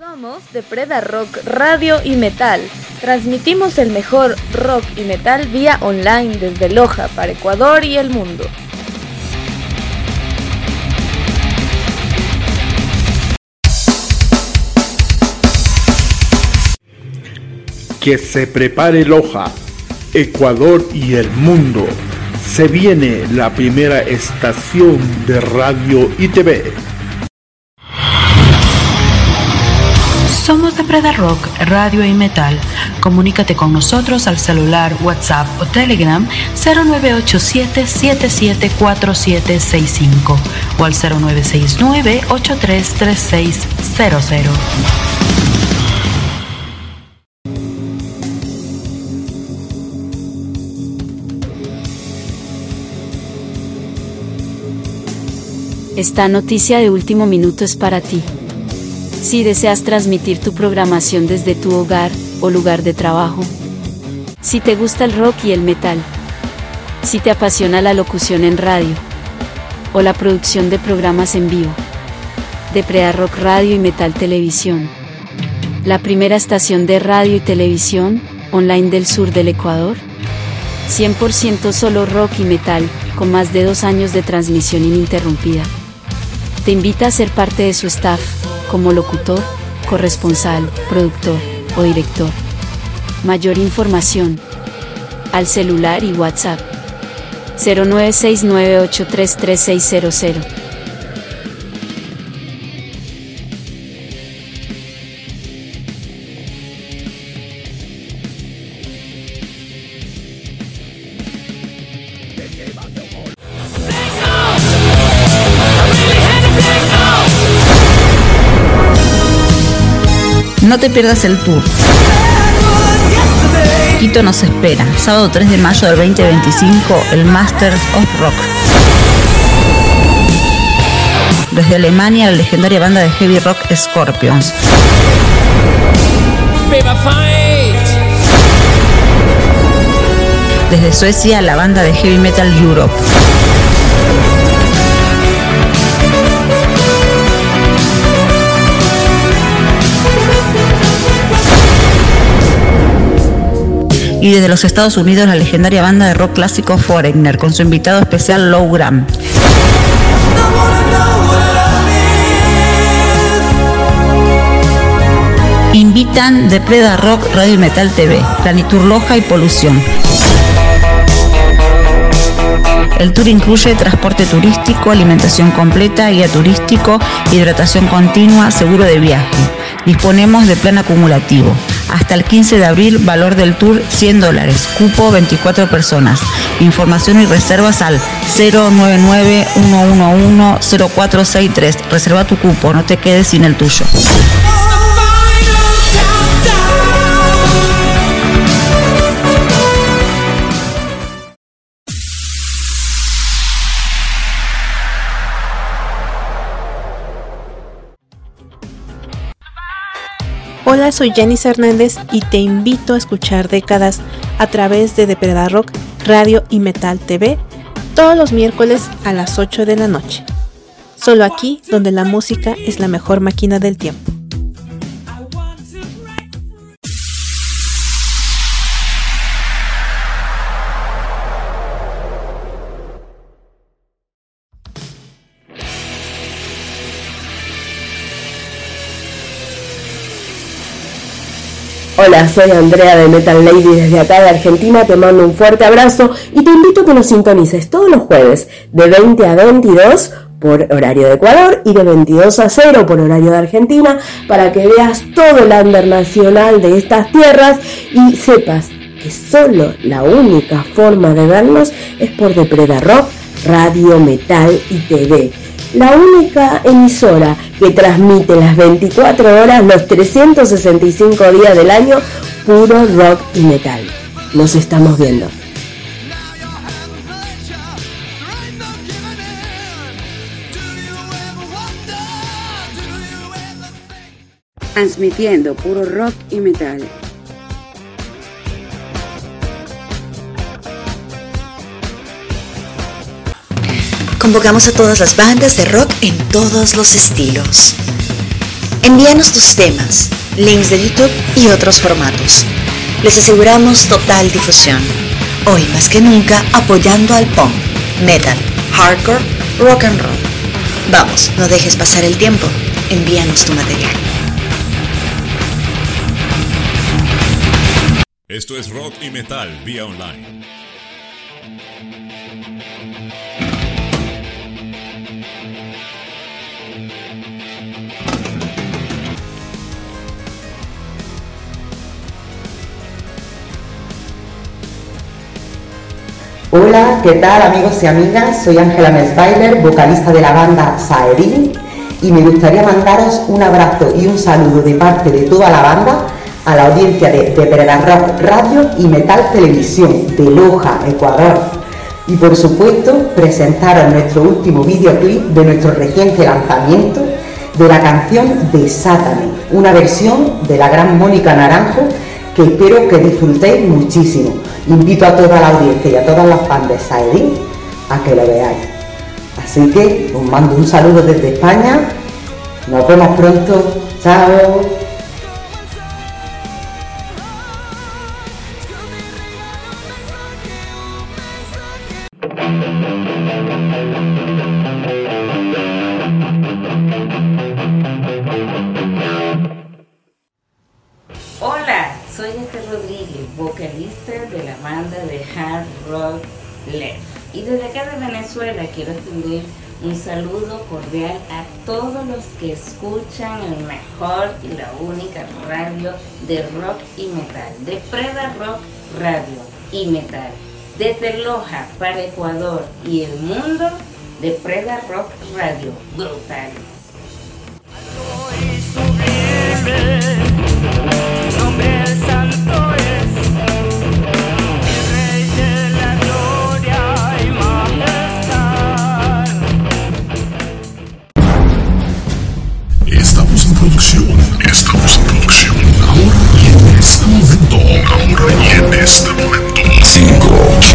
Somos de Preda Rock Radio y Metal. Transmitimos el mejor rock y metal vía online desde Loja para Ecuador y el mundo. Que se prepare Loja, Ecuador y el mundo. Se viene la primera estación de radio y TV. Somos de Preda Rock, Radio y Metal. Comunícate con nosotros al celular, WhatsApp o Telegram 0987-774765 o al 0969-833600. Esta noticia de último minuto es para ti. Si deseas transmitir tu programación desde tu hogar o lugar de trabajo. Si te gusta el rock y el metal. Si te apasiona la locución en radio. O la producción de programas en vivo. De Preda Rock Radio y Metal Televisión. La primera estación de radio y televisión online del sur del Ecuador. 100% solo rock y metal, con más de 2 años de transmisión ininterrumpida. Te invita a ser parte de su staff, como locutor, corresponsal, productor o director. Mayor información al celular y WhatsApp 0969833600. No te pierdas el tour. Quito nos espera, sábado 3 de mayo del 2025, el Masters of Rock. Desde Alemania, la legendaria banda de heavy rock Scorpions. Desde Suecia, la banda de heavy metal Europe. Y desde los Estados Unidos, la legendaria banda de rock clásico Foreigner, con su invitado especial Low Gram. Invitan de Preda Rock, Radio y Metal TV, Planitur Loja y Polución. El tour incluye transporte turístico, alimentación completa, guía turístico, hidratación continua, seguro de viaje. Disponemos de plan acumulativo. Hasta el 15 de abril, valor del tour $100, cupo 24 personas. Información y reservas al 099-111-0463. Reserva tu cupo, no te quedes sin el tuyo. Hola, soy Janice Hernández y te invito a escuchar Décadas a través de Preda Rock, Radio y Metal TV todos los miércoles a las 8 de la noche. Solo aquí, donde la música es la mejor máquina del tiempo. Hola, soy Andrea de Metal Lady desde acá de Argentina, te mando un fuerte abrazo y te invito a que nos sintonices todos los jueves de 20 a 22 por horario de Ecuador y de 22 a 0 por horario de Argentina para que veas todo el under nacional de estas tierras y sepas que solo la única forma de vernos es por de Preda Rock, Radio, Metal y TV. La única emisora que transmite las 24 horas, los 365 días del año, puro rock y metal. Nos estamos viendo. Transmitiendo puro rock y metal. Convocamos a todas las bandas de rock en todos los estilos. Envíanos tus temas, links de YouTube y otros formatos. Les aseguramos total difusión. Hoy más que nunca apoyando al punk, metal, hardcore, rock and roll. Vamos, no dejes pasar el tiempo. Envíanos tu material. Esto es Rock y Metal vía online. Hola, ¿qué tal amigos y amigas? Soy Ángela Mesbailer, vocalista de la banda Saedin, y me gustaría mandaros un abrazo y un saludo de parte de toda la banda a la audiencia de Preda Rock Radio y Metal Televisión de Loja, Ecuador. Y por supuesto, presentaros nuestro último videoclip de nuestro reciente lanzamiento de la canción de Sátane, una versión de la gran Mónica Naranjo que espero que disfrutéis muchísimo. Invito a toda la audiencia y a todas las fans de Saedin a que lo veáis. Así que os mando un saludo desde España. Nos vemos pronto. Chao. Hola, soy Esther Rodríguez, vocalista de la banda de hard rock Left. Y desde acá de Venezuela quiero extender un saludo cordial a todos los que escuchan el mejor y la única radio de rock y metal, de Preda Rock Radio y Metal. Desde Loja para Ecuador y el mundo, de Preda Rock Radio. Brutal. Nombre santo es el Rey de la gloria y majestad. Estamos en producción. Ahora y en este momento. 5,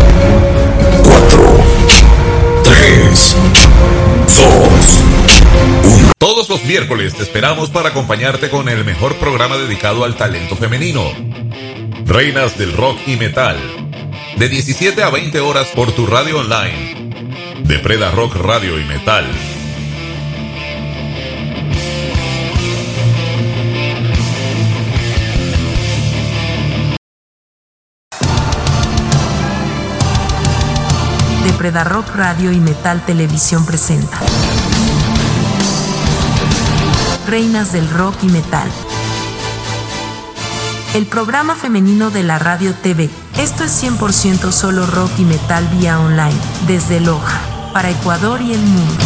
4, 3, 2, 1. Todos los miércoles te esperamos para acompañarte con el mejor programa dedicado al talento femenino. Reinas del Rock y Metal. De 17 a 20 horas por tu radio online. De Preda Rock Radio y Metal. De Preda Rock Radio y Metal Televisión presenta Reinas del Rock y Metal, el programa femenino de la radio TV. Esto es 100% solo rock y metal vía online, desde Loja, para Ecuador y el mundo.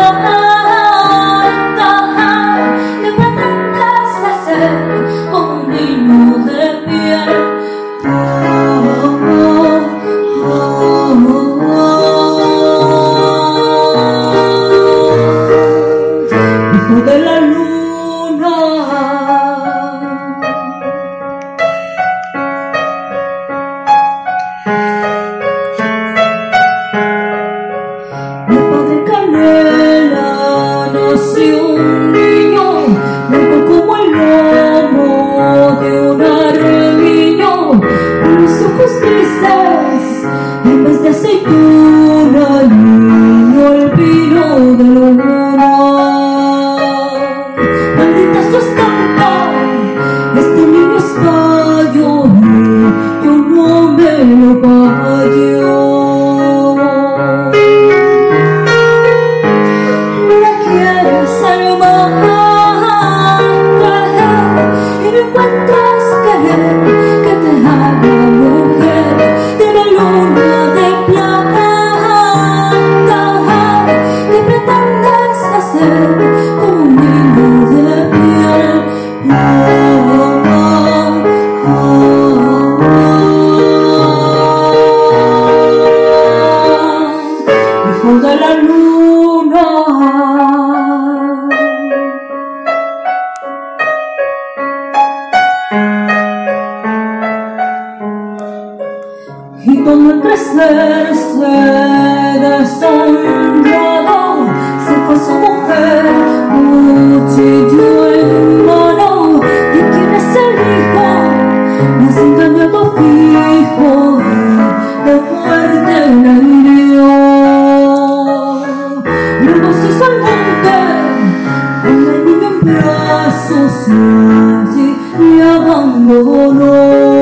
Como y todo el crecer se deshonrado, se fue su mujer, cuchillo en mano. ¿Y quién es el hijo? Más engañado fijo y de muerte la hirió. Luego se hizo al monte con el niño en brazos y allí le abandonó.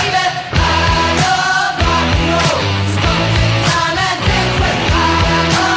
I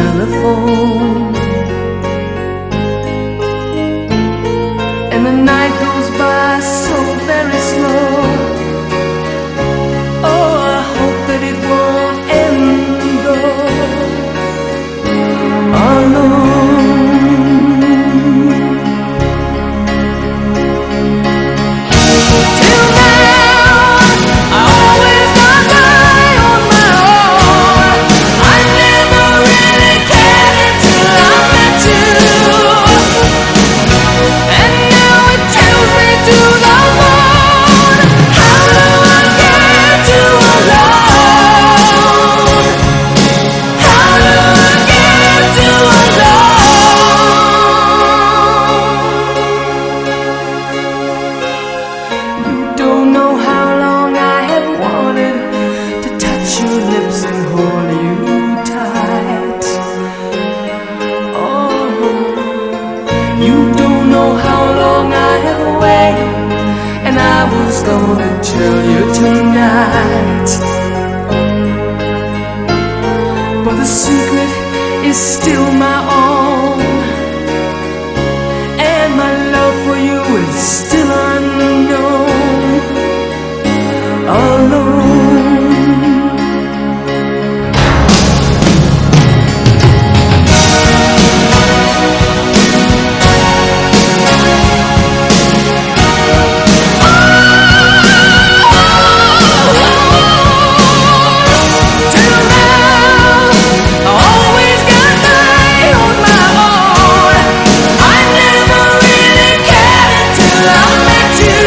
telephone. And the night goes by so very slow. Oh, I hope that it won't end alone. Till now, I always got by on my own. I never really cared until I met you. And now it tells me to the moon. How do I get you alone? How do I get you alone? You don't know how long I have wanted to touch your lips and hold you tight. Oh, you don't know how long I have waited, and I was gonna tell you tonight. But the secret is still my own, and my love for you is still unknown. Alone. Till now, I always got by on my own. I never really cared until I met you.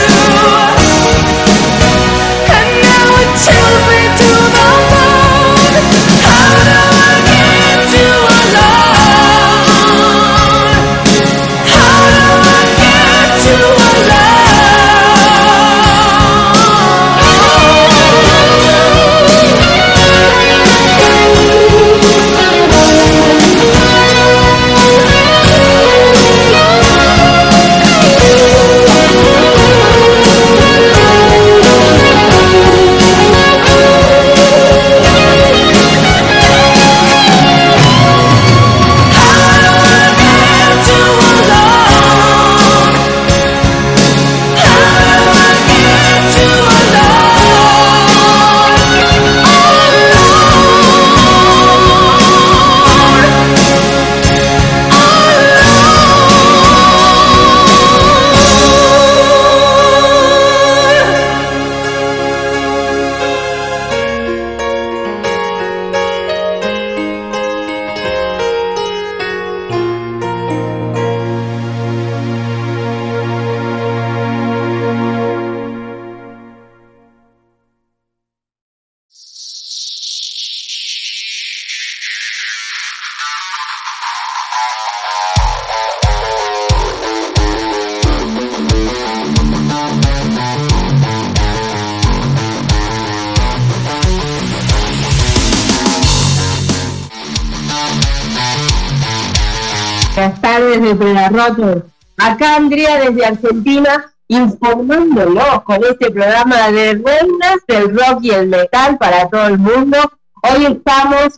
And now it chills me to the bone. How do I get you alone? How do I get you Buenas tardes desde la Roto. Acá Andrea desde Argentina informándolos con este programa de reinas del rock y el metal para todo el mundo. Hoy estamos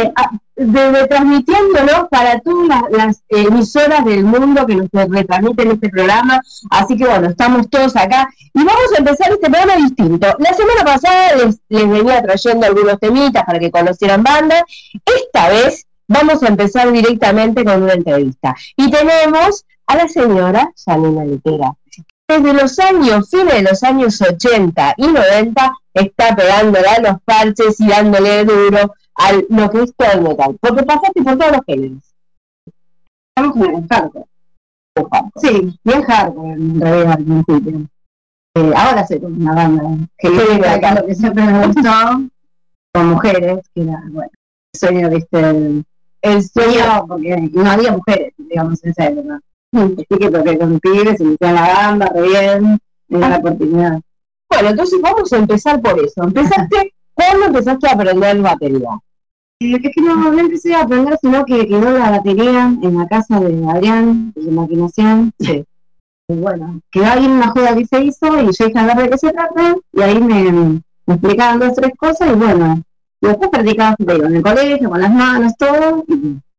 retransmitiéndonos para todas las emisoras del mundo que nos retransmiten este programa. Así que bueno, estamos todos acá y vamos a empezar este programa distinto. La semana pasada les venía trayendo algunos temitas para que conocieran bandas. Esta vez vamos a empezar directamente con una entrevista. Y tenemos a la señora Janina Litera. Desde los fines de los años 80 y 90, está pegándole a los parches y dándole duro a lo que es todo el metal. Porque pasaste por todos los géneros. Estamos en hardcore. Sí, bien hardcore en realidad al principio. Ahora soy como una banda que vive acá, lo que siempre me gustó, con mujeres, que era, bueno, el sueño, viste, el sueño, porque no había mujeres, digamos, en esa época. Así que porque con pibes se iniciaba la banda, re bien, me dio la oportunidad. Bueno, entonces vamos a empezar por eso. ¿Cuándo empezaste a aprender batería? Es que no empecé a aprender, sino que quedó la batería en la casa de Adrián, de maquinación. Sí. Y bueno, quedó ahí en una joda que se hizo, y yo dije a ver de qué se trata, y ahí me explicaban 2 o 3 cosas, y bueno, y después practicaba en el colegio, con las manos, todo, y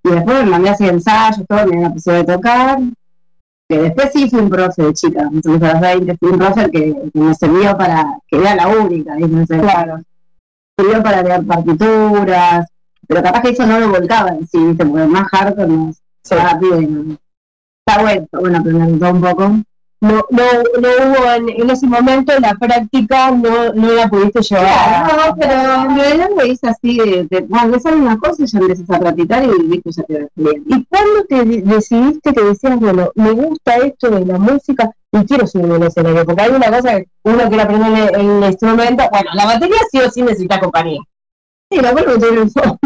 Y después me mandé a hacer ensayos, todo, me dio la posibilidad de tocar. Que después sí fui un profe de chica, entonces a los 20 fui un profe que me sirvió para, que era la única, ¿viste? Claro. Sirvió para leer partituras, pero capaz que eso no lo volcaba en sí, ¿viste? Porque más hardcore no está bien. Está bueno aprender todo un poco. No hubo en ese momento la práctica, no la pudiste llevar. Claro, no, pero en realidad lo hice así, cuando sale una cosa ya empiezas a practicar y viste ya te ves bien. ¿Y cuándo te decidiste que decías, bueno, me gusta esto de la música y quiero subirme al escenario? Porque hay una cosa que uno quiere aprender en el instrumento, bueno, la batería sí o sí necesita compañía. Sí, lo vuelvo a tener un fondo.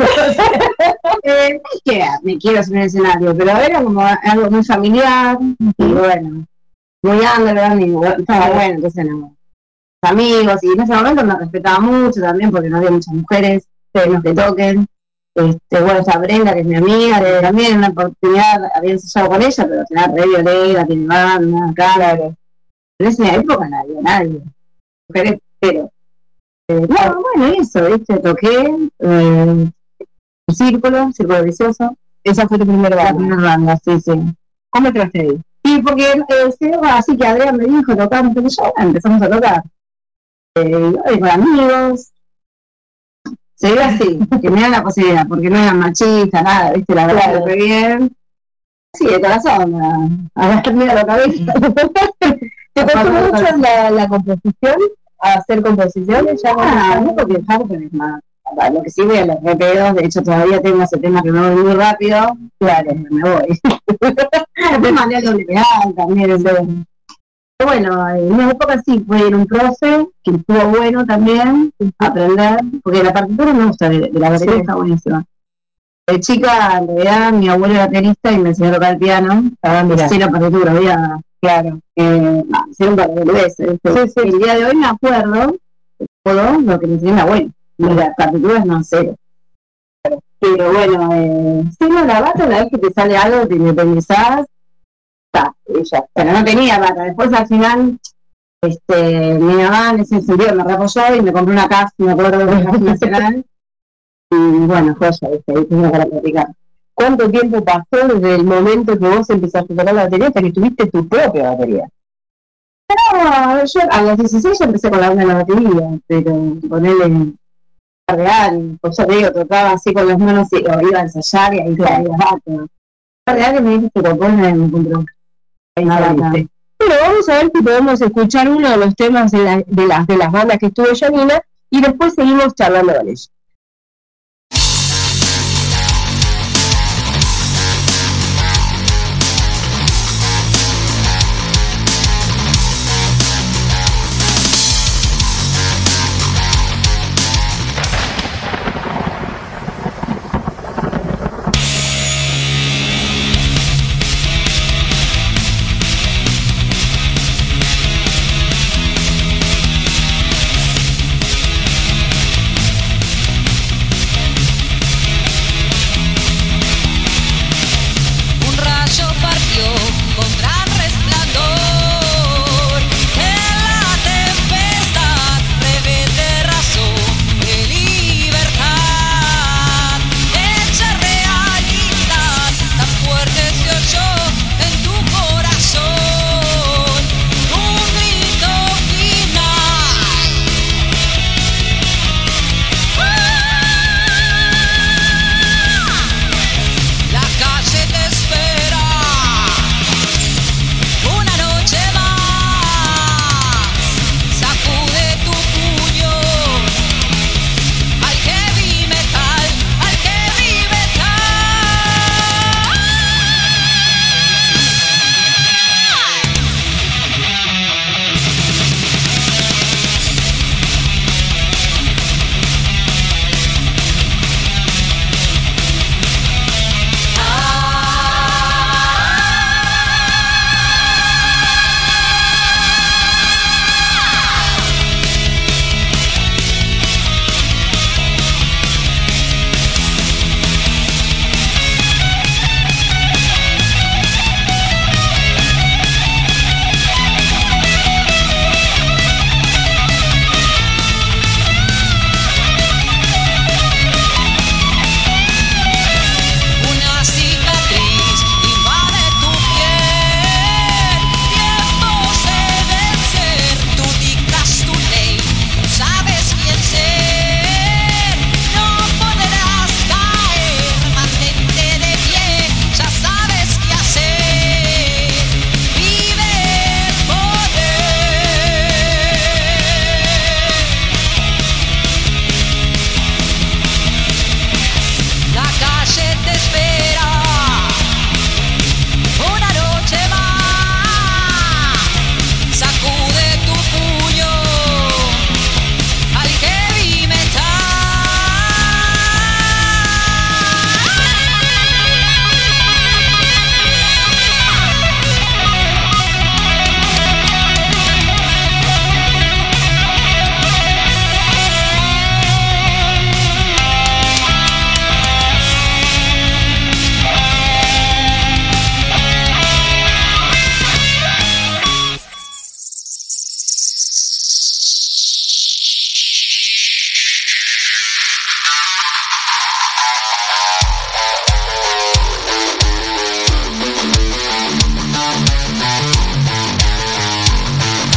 Me quiero subir al escenario, pero era como algo muy familiar y bueno. Muy underground y estaba bueno, entonces no. Amigos, y en ese momento me respetaba mucho también porque no había muchas mujeres que toquen. Bueno, está Brenda, que es mi amiga, que también en una oportunidad había ensayado con ella, pero al final re violeta, tiene banda, claro. En esa época no había nadie. Mujeres, pero. Bueno, eso, ¿viste? Toqué Círculo Vicioso. Esa fue tu primera banda. La primera banda, sí. ¿Cómo entraste ahí? Sí, porque así que Adrián me dijo, tocamos, pero ya empezamos a tocar. Con amigos. Se iba así, que me dan la posibilidad, porque no eran machistas, nada, ¿viste? La verdad, lo que bien. Sí, de corazón, a ver, mira la cabeza. ¿Te costó mucho la composición? ¿A hacer composiciones? No, porque el hardcore es más. Lo que sí voy a los RP2, de hecho todavía tengo ese tema que me voy muy rápido, claro, me voy. Después mandé al WPA también, pero bueno, en una época sí fue ir un profe, que estuvo bueno también, aprender, porque la partitura me gusta, de la batería está buenísima. De chica, en realidad, mi abuelo era pianista y me enseñó a tocar el piano, sí, la partitura, claro, hicieron para el veces. El día de hoy me acuerdo todo lo que me enseñó mi abuelo. Las partituras no sé. Pero bueno, sí, no, la bata, una vez que te sale algo, te independizás, está, ella. Pero no tenía bata. Después al final, mi mamá en ese sentido me reapoyó y me compré una casa, me acuerdo de la nacional. Y bueno, fue ella, ahí tenía para platicar. ¿Cuánto tiempo pasó desde el momento que vos empezaste a tocar la batería hasta que tuviste tu propia batería? No, yo a los 16 ya empecé con la onda de la batería, pero ponerle real, pues ya te digo, tocaba así con las manos y iba a ensayar y ahí claro. Real que me dice que lo pone me encontró. Pero vamos a ver si podemos escuchar uno de los temas de las bandas que estuvo Janina y después seguimos charlando con ella.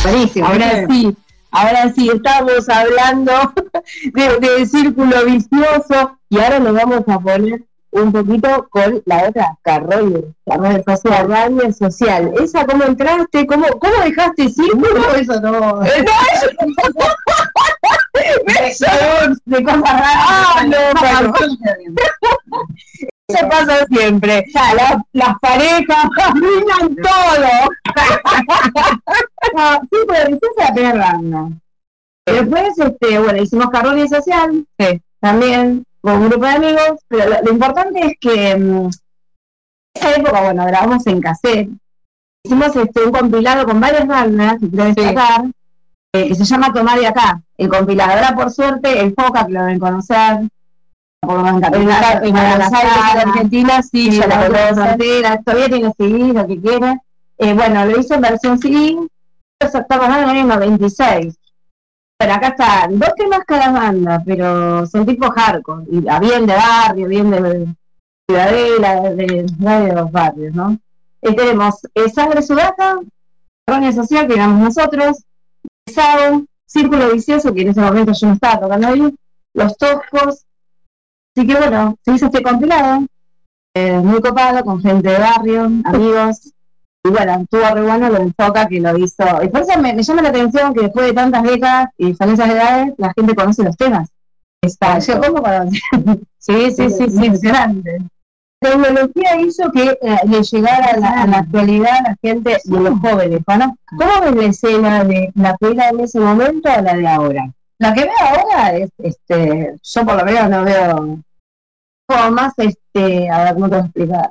Buenísimo. Ahora sí, estamos hablando de círculo vicioso y ahora nos vamos a poner un poquito con la otra Carroña social, radio social. ¿Esa cómo entraste? ¿Cómo dejaste círculo? Eso no. De cosas raras. Eso pasa siempre. Las parejas arruinan todo. Sí, pero esa es la primera banda. Después, bueno, hicimos Carroña social, sí, también con un grupo de amigos, pero lo importante es que en esa época, bueno, grabamos en cassette. Hicimos un compilado con varias bandas, que quiero destacar, que se llama Tomar de Acá. El compilado. Ahora, por suerte, el Foca, que lo deben conocer, por lo menos en Argentina, sí, ya la conocen, todavía tiene CD, lo que quiera. Bueno, lo hizo en versión CD, estamos en el año 96. Pero acá están 2 temas cada banda, pero son tipo hardcore, y bien de barrio, bien de Ciudadela, de los barrios, ¿no? Tenemos Sangre Sudata, Carroña Social, que éramos nosotros, Pesado, Círculo Vicioso, que en ese momento yo no estaba tocando ahí, Los Toscos. Así que bueno, se hizo este compilado, muy copado, con gente de barrio, amigos. Y bueno, estuvo re bueno, lo enfoca que lo hizo. Y por eso me llama la atención que después de tantas décadas y diferentes edades, la gente conoce los temas. Yo ¿cómo conocí? Sí, impresionante. La tecnología hizo que le llegara a la actualidad a la gente de los jóvenes, ¿no? ¿Cómo ves la escena de la que era en ese momento a la de ahora? La que veo ahora es, yo por lo menos no veo como más, a ver, ¿cómo te voy a explicar?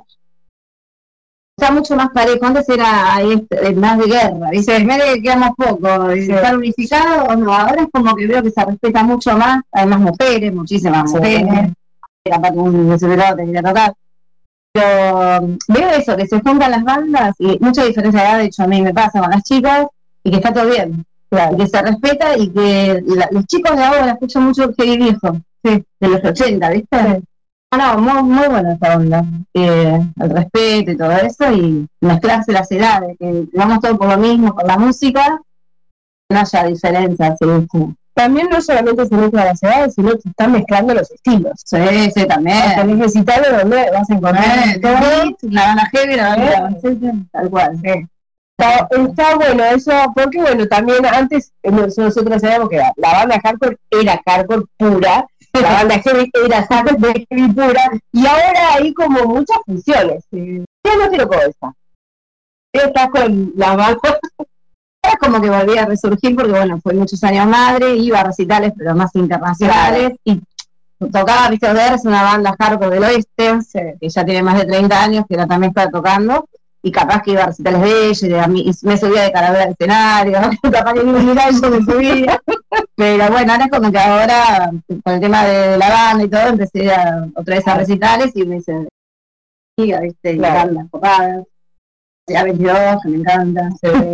Está mucho más parejo, antes era más de guerra, dice, mire que quedamos poco, estar unificados o no, ahora es como que veo que se respeta mucho más, hay más mujeres, muchísimas mujeres, era para un desesperado te quería tocar, pero veo eso, que se juntan las bandas y mucha diferencia de edad, de hecho a mí me pasa con las chicas, y que está todo bien, claro, y que se respeta y que los chicos de ahora escuchan mucho heavy viejo, sí, de los 80, ¿viste? Sí. No, muy buena esta onda, el respeto y todo eso, y mezclarse las edades, que vamos todos por lo mismo, con la música, no haya diferencias. Sí. También no solamente se mezclan las edades, sino que se están mezclando los estilos. Sí, también. Tenés que citarlo donde vas a encontrar la banda heavy, la banda tal cual. Sí. Está bueno eso, porque bueno, también antes nosotros sabíamos que la banda hardcore era hardcore pura, la banda heavy era hardcore heavy pura, y ahora hay como muchas fusiones. Yo no quiero con esa. Estás con la banda, es como que volví a resurgir porque bueno, fue muchos años madre, iba a recitales pero más internacionales, y tocaba Víctor Ver, es una banda hardcore del oeste, que ya tiene más de 30 años, que también está tocando, y capaz que iba a recitales de ella, y me subía de calavera al escenario, capaz que ni me miraba y yo me subía. Pero bueno, ahora es como que ahora, con el tema de la banda y todo, empecé otra vez a recitales y me dicen, ¿viste? Y bandas copadas, ya 22, que me encanta.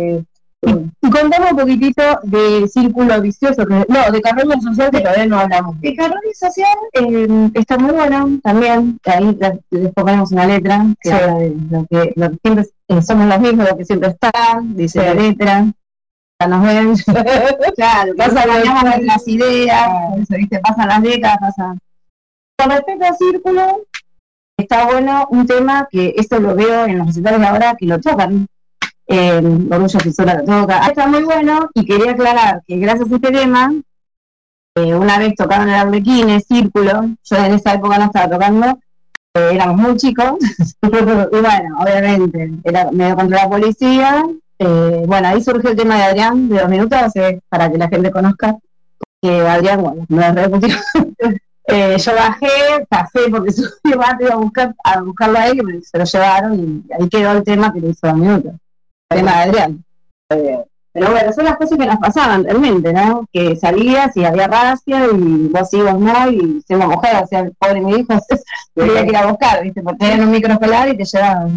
Y contame un poquitito de Círculo Vicioso, de Carroña Social, que todavía no hablamos. De Carroña Social está muy bueno también, ahí les ponemos una letra, que habla de lo que siempre somos los mismos, lo que siempre está, dice la letra, ya nos ven, claro, cambiamos las ideas, eso, ¿viste? Pasan las décadas, pasan. Con respecto al Círculo, está bueno un tema que esto lo veo en los recitales de ahora que lo tocan. Orgullo Fisura lo toca, está muy bueno, y quería aclarar que gracias a este tema, una vez tocaron el Arlequines, Círculo, yo en esa época no estaba tocando, éramos muy chicos, y bueno, obviamente, era medio contra la policía, bueno, ahí surgió el tema de Adrián, de 2 minutos, para que la gente conozca, que Adrián, bueno, no es repetido. Yo bajé, pasé porque subí más, iba a buscarlo a él, y se lo llevaron, y ahí quedó el tema que le hizo 2 minutos. Tema de Adrián. Pero bueno, son las cosas que nos pasaban realmente, ¿no? Que salías y había racia y vos sí, vos no, y siendo mujer, o sea, pobre mi hijo, tenía que ir a buscar, ¿viste? Porque tenían un microescolar y te llevaban.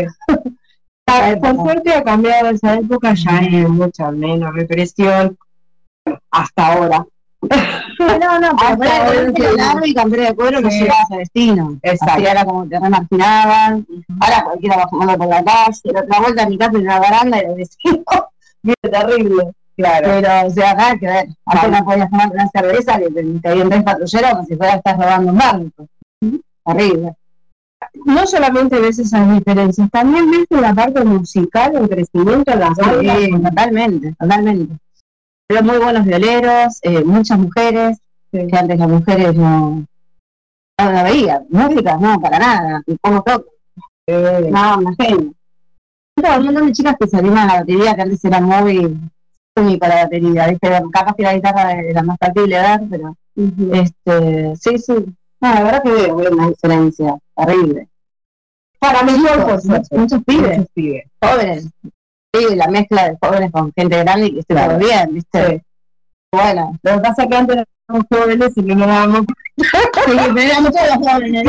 Por suerte ha cambiado esa época, ya hay mucha menos represión hasta ahora. No, pero largo y campera de cuero no llegabas a destino. Exacto. Así era como te remarginaban. Ahora cualquiera va fumando por la calle. La otra vuelta a mi casa en una baranda y el vecino terrible. Claro. Pero, o sea, nada que ver. Apenas podías tomar una cerveza, que te habían 3 patrulleros como si fuera estar robando un banco. Terrible. No solamente ves esas diferencias, también ves en la parte musical el crecimiento en las bandas. Totalmente. Pero muy buenos violeros, muchas mujeres, que antes las mujeres no veían. Música, no, para nada. Y cómo tocan. No, una genia. Un montón de chicas que se animan a la batería, que antes era muy para la batería, ¿viste? Capaz que la guitarra era más factible de dar, pero sí. No, la verdad que veo una diferencia terrible. Para mí, muchos pibes, jóvenes. Sí, la mezcla de jóvenes con gente grande y que esté todo bien, ¿viste? Sí. Bueno, lo que pasa es que antes éramos jóvenes y que no éramos. Sí, pero éramos todos jóvenes.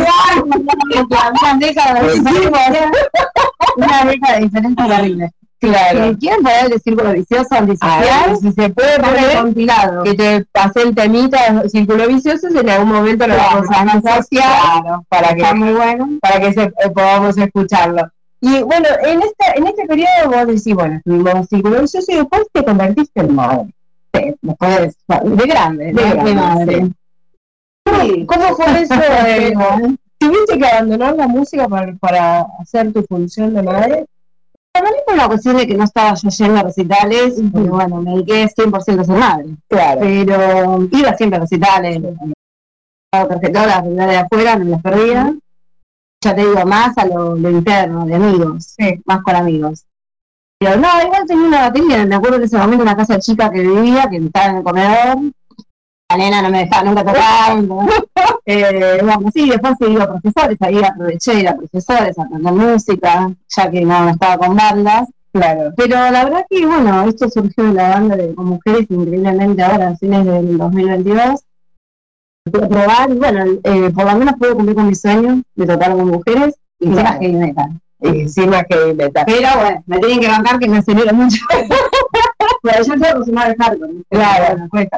Una década de diferencia terrible. Claro. ¿Quieren poner el círculo vicioso antisocial? Si se puede poner compilado, que te pasé el temita del círculo vicioso, en algún momento lo vamos a asociar, claro, para que está muy bueno, para que podamos escucharlo. Y bueno, en este periodo vos decís, bueno, estuvimos círculo vicioso y después te convertiste en madre. Sí, después de grande, de madre. Sí. ¿Cómo fue eso? ¿Tuviste que abandonar la música para hacer tu función de madre? También por la cuestión de que no estaba yo yendo a recitales, y bueno, me dediqué 100% a ser madre. Claro. Pero iba siempre a recitales, todas las de afuera, no me las perdía. Ya te digo, más a lo interno, de amigos, más con amigos. Pero no, igual tenía una batería, me acuerdo que en ese momento una casa chica que vivía, que estaba en el comedor, la nena no me dejaba nunca tocar, bueno, sí, después se iba a profesores, ahí aproveché ir a profesores, a aprender música, ya que no estaba con bandas, claro. Pero la verdad que, bueno, esto surgió de la banda con mujeres, increíblemente ahora, a fines del 2022, pude probar, y bueno, por lo menos pude cumplir con mi sueño de tocar con mujeres, y encima heavy metal. Encima heavy metal. Pero bueno, me tienen que bancar que me acelera mucho. Pero yo soy acostumbrada al hardcore. Claro, bueno, cuesta.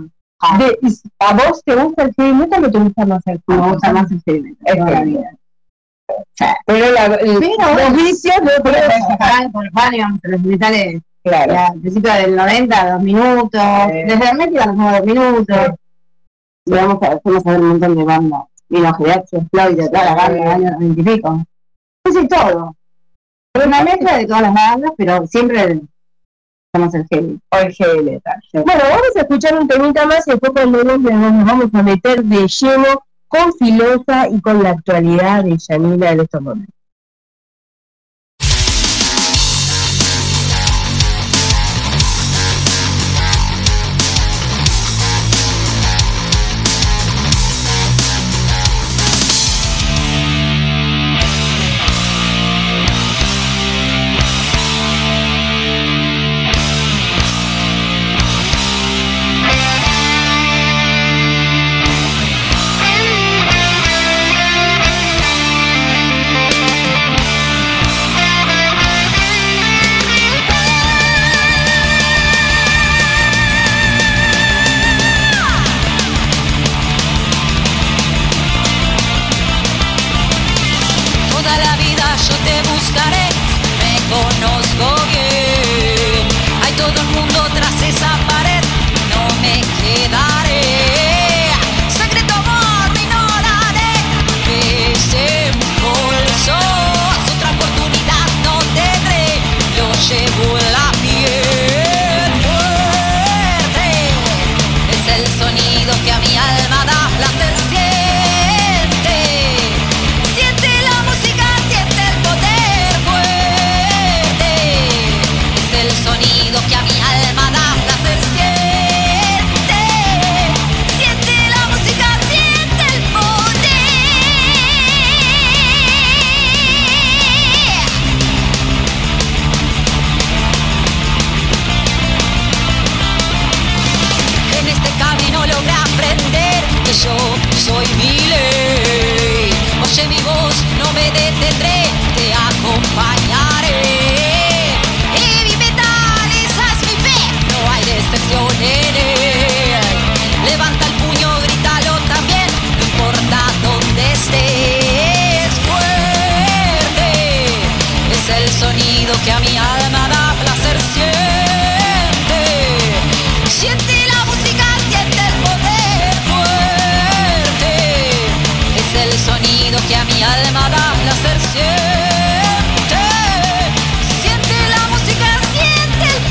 ¿A vos te gusta el heavy metal o te gusta más el hardcore? Me gusta más el heavy metal. Pero los vicios no pueden sacar por el baño, los militares, claro, al principio del 90, 2 minutos, desde el mes iban como 2 minutos. Y fuimos a ver un montón de bandas. Vino Gedaxo, Floyd, de toda la banda del año 20 y pico. Casi todo. Es una mezcla de todas las bandas, pero siempre somos el heavy. O el heavy metal. Sí. Bueno, vamos a escuchar un temita más y después cuando nos vamos a meter de lleno con Filosa y con la actualidad de Yanila en estos momentos. Que a mi alma da placer. que a mi alma da placer siente. Siente la música, siente el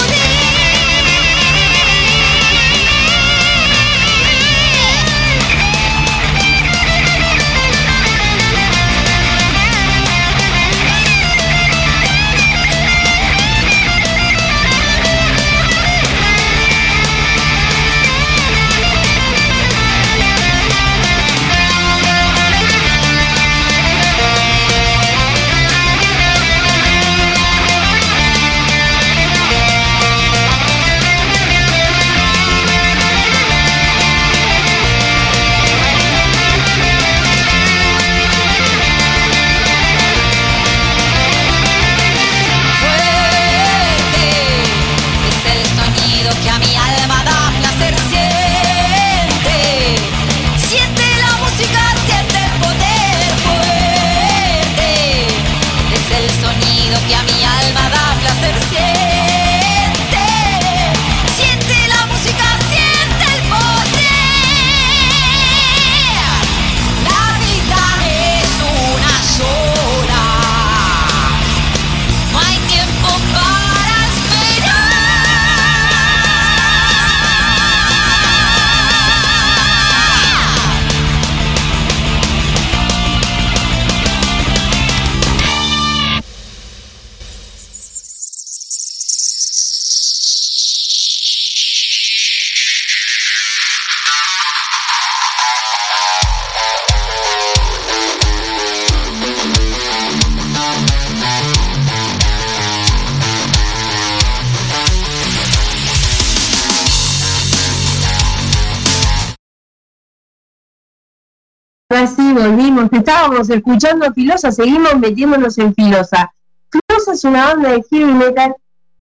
Así volvimos, estábamos escuchando a Filosa, seguimos metiéndonos en Filosa. Filosa es una banda de heavy metal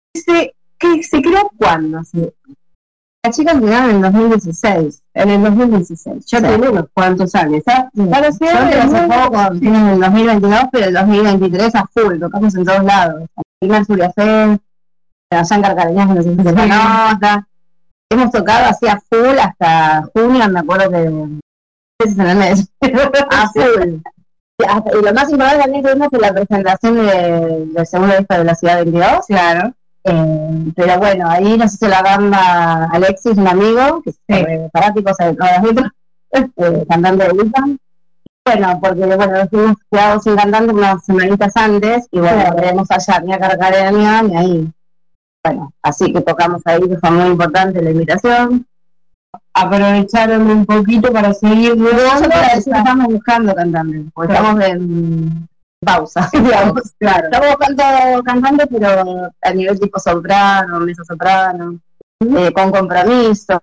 que se creó ¿cuándo? Las chicas llegaron en el 2016. En el 2016. Ya tenemos unos cuantos años, ¿sabes? Claro, sí, hace poco, en el 2022, pero el 2023 a full, tocamos en todos lados. El primer Zulia Fest, la Yankar Cariñas, no sé si se nota. Hemos tocado así a full hasta junio, me acuerdo que en el mes. A full. Y lo más importante también tuvimos que la presentación del segundo disco de la Ciudad 22. Claro. Pero bueno, ahí nos hizo la banda Alexis, un amigo, que es fanático de todas las letras, cantante de Witan. Bueno, porque nos fuimos quedados sin cantante unas semanitas antes, y bueno, queremos allá, ni a Carcarenia, ni ahí. Bueno, así que tocamos ahí, que fue muy importante la invitación. Aprovecharon un poquito para seguir. Estamos buscando cantantes, porque estamos en pausa, digamos. Claro. Estamos buscando cantantes, pero a nivel tipo soprano, mezzo soprano, con compromiso.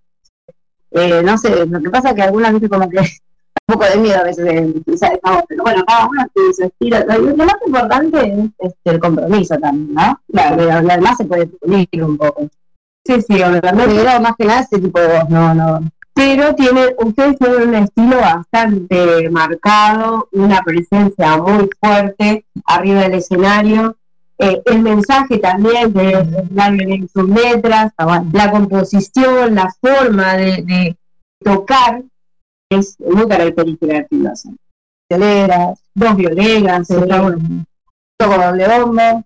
No sé, lo que pasa es que algunas veces como que un poco de miedo a veces, pero bueno, cada uno tiene su estilo. Lo más importante es el compromiso también, ¿no? Claro. Porque además se puede pulir un poco. Sí, obviamente. Pero más que nada ese tipo de voz, no. Pero ustedes tienen un estilo bastante marcado, una presencia muy fuerte arriba del escenario. El mensaje también de en sus letras, la composición, la forma de tocar es muy característica de Filosa. Dos violeras, toco doble bombo.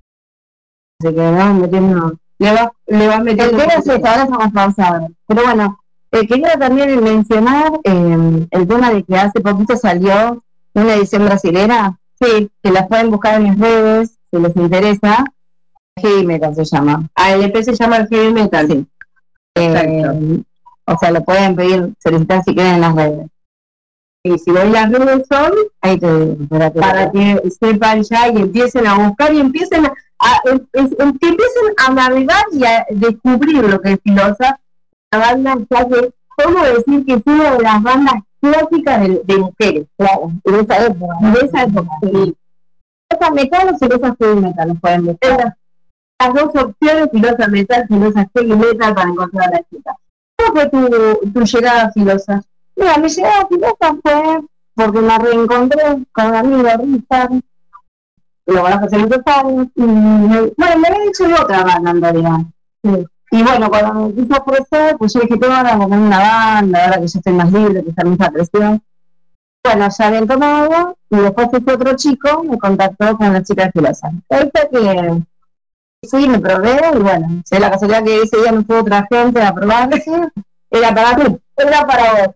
Así que vamos metiendo. Le va metiendo. El tema ahora estamos pausados. Pero bueno, quería también mencionar el tema de que hace poquito salió una edición brasilera, sí, que la pueden buscar en mis redes, si les interesa. Heavy Metal se llama. El EP se llama el Heavy Metal, sí. O sea, lo pueden pedir, solicitar si quieren en las redes. Y si ven las redes son, ahí te digo, para que sepan ya y empiecen a buscar y empiecen que empiecen a navegar y a descubrir lo que es Filosa. La banda, ya que podemos decir que es una de las bandas clásicas de mujeres, claro, de esa época. Sí. Filosa Metal o Filosa Heavy Metal, los pueden ver. Las dos opciones, Filosa Metal, Filosa Heavy Metal, para encontrar a la chica. ¿Cómo fue tu llegada a Filosa? Mira, mi llegada a Filosa fue porque me reencontré con un amigo, Richard, lo conozco hace muchos años, y me había dicho de otra banda en realidad. Sí. Y bueno, cuando me quise ofrecer, pues yo dije, tengo ahora como una banda, ahora que yo estoy más libre, que está mucha presión. Bueno, ya habían tomado, y después este otro chico me contactó con la chica de Filosa. Ahí fue que fui, me probé, y bueno, sé la casualidad que ese día me fue otra gente a probarse, era para mí, era para vos.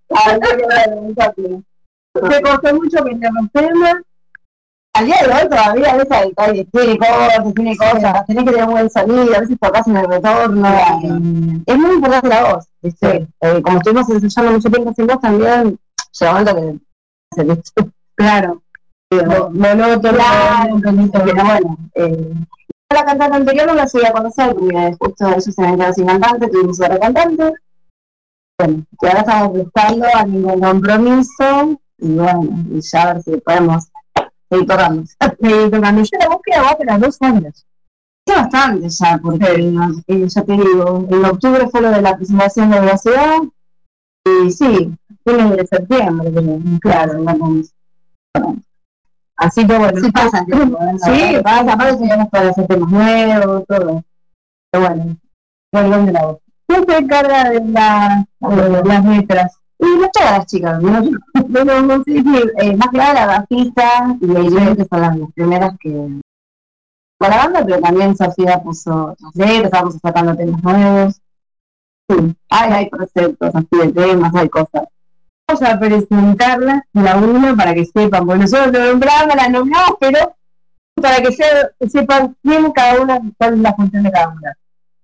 Me costó mucho que interrumpirme. Al día de hoy todavía a veces tiene cosas, tenés que tener un buen sonido, a veces tocas en el retorno. Es muy importante la voz, ¿viste? Como estuvimos ensayando mucho tiempo sin voz también, llega un momento que se viste. Claro. Monótono, pero bueno. La cantante anterior no la llegué a conocer, porque justo ellos se habían quedado sin cantante, tuvimos otra cantante. Bueno, y ahora estamos buscando a ningún compromiso, y bueno, y ya a ver si podemos seguir tocando. Yo la búsqueda va para 2 años. Sí, bastante ya, porque ya te digo, en octubre fue lo de la presentación de la ciudad, y sí, fines de septiembre, claro, bueno. Así que bueno, sí pasa el tiempo, sí, pasa, aparte tenemos para hacer temas nuevos, todo. Pero bueno, volvemos de la voz. ¿Quién se encarga de las letras? Y no todas las chicas, ¿no? Más que nada la bajista y Eileen, que son las primeras que con la banda, pero también Sofía puso otras letras, estábamos sacando temas nuevos. Sí, hay proyectos así de temas, hay cosas. Vamos a presentarlas la una para que sepan, porque nosotros las nombramos, pero para que sepan quién cada una, cuál es la función de cada una.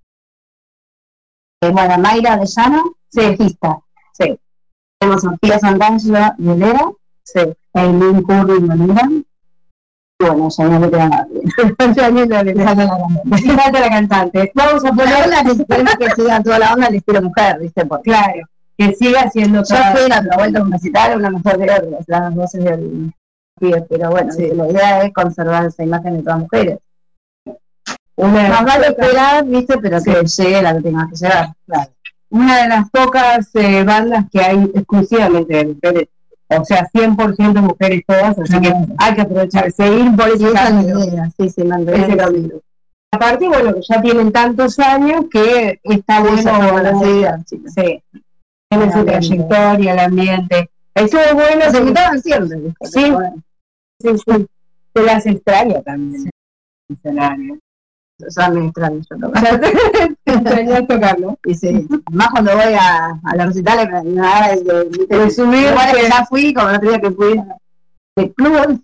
Bueno, Mayra Arellano, bajista, sí. Tenemos Sofía Santangelo, violera, sí. Eileen Curry, violera. Y bueno, ya no le queda nadie. Ya no le falta la cantante. Vamos a ponerla, necesitamos que siga toda la onda al estilo mujer, ¿viste? Porque, claro, que siga siendo. Yo fui la vuelta un recital, una mejor de otras, las voces del pibe, pero bueno, sí. La idea es conservar esa imagen de todas mujeres. Más vale esperar, ¿viste? Pero que llegue la que tenga que llegar, claro. Una de las pocas bandas que hay exclusivamente de mujeres, o sea, 100% mujeres todas, así que hay que aprovechar, seguir por ese camino. Sí, mantener ese camino. Aparte, bueno, que ya tienen tantos años que está bueno, sí, tiene su trayectoria, el ambiente. Eso es bueno, se quitaban siempre. Sí, se las extraña también. Sí. Escenario. O sea, me extraño yo tocar. Extraño tocarlo. Y sí, más cuando voy a los recitales me da de subir. Igual que ya fui, como el otro día que fui de club,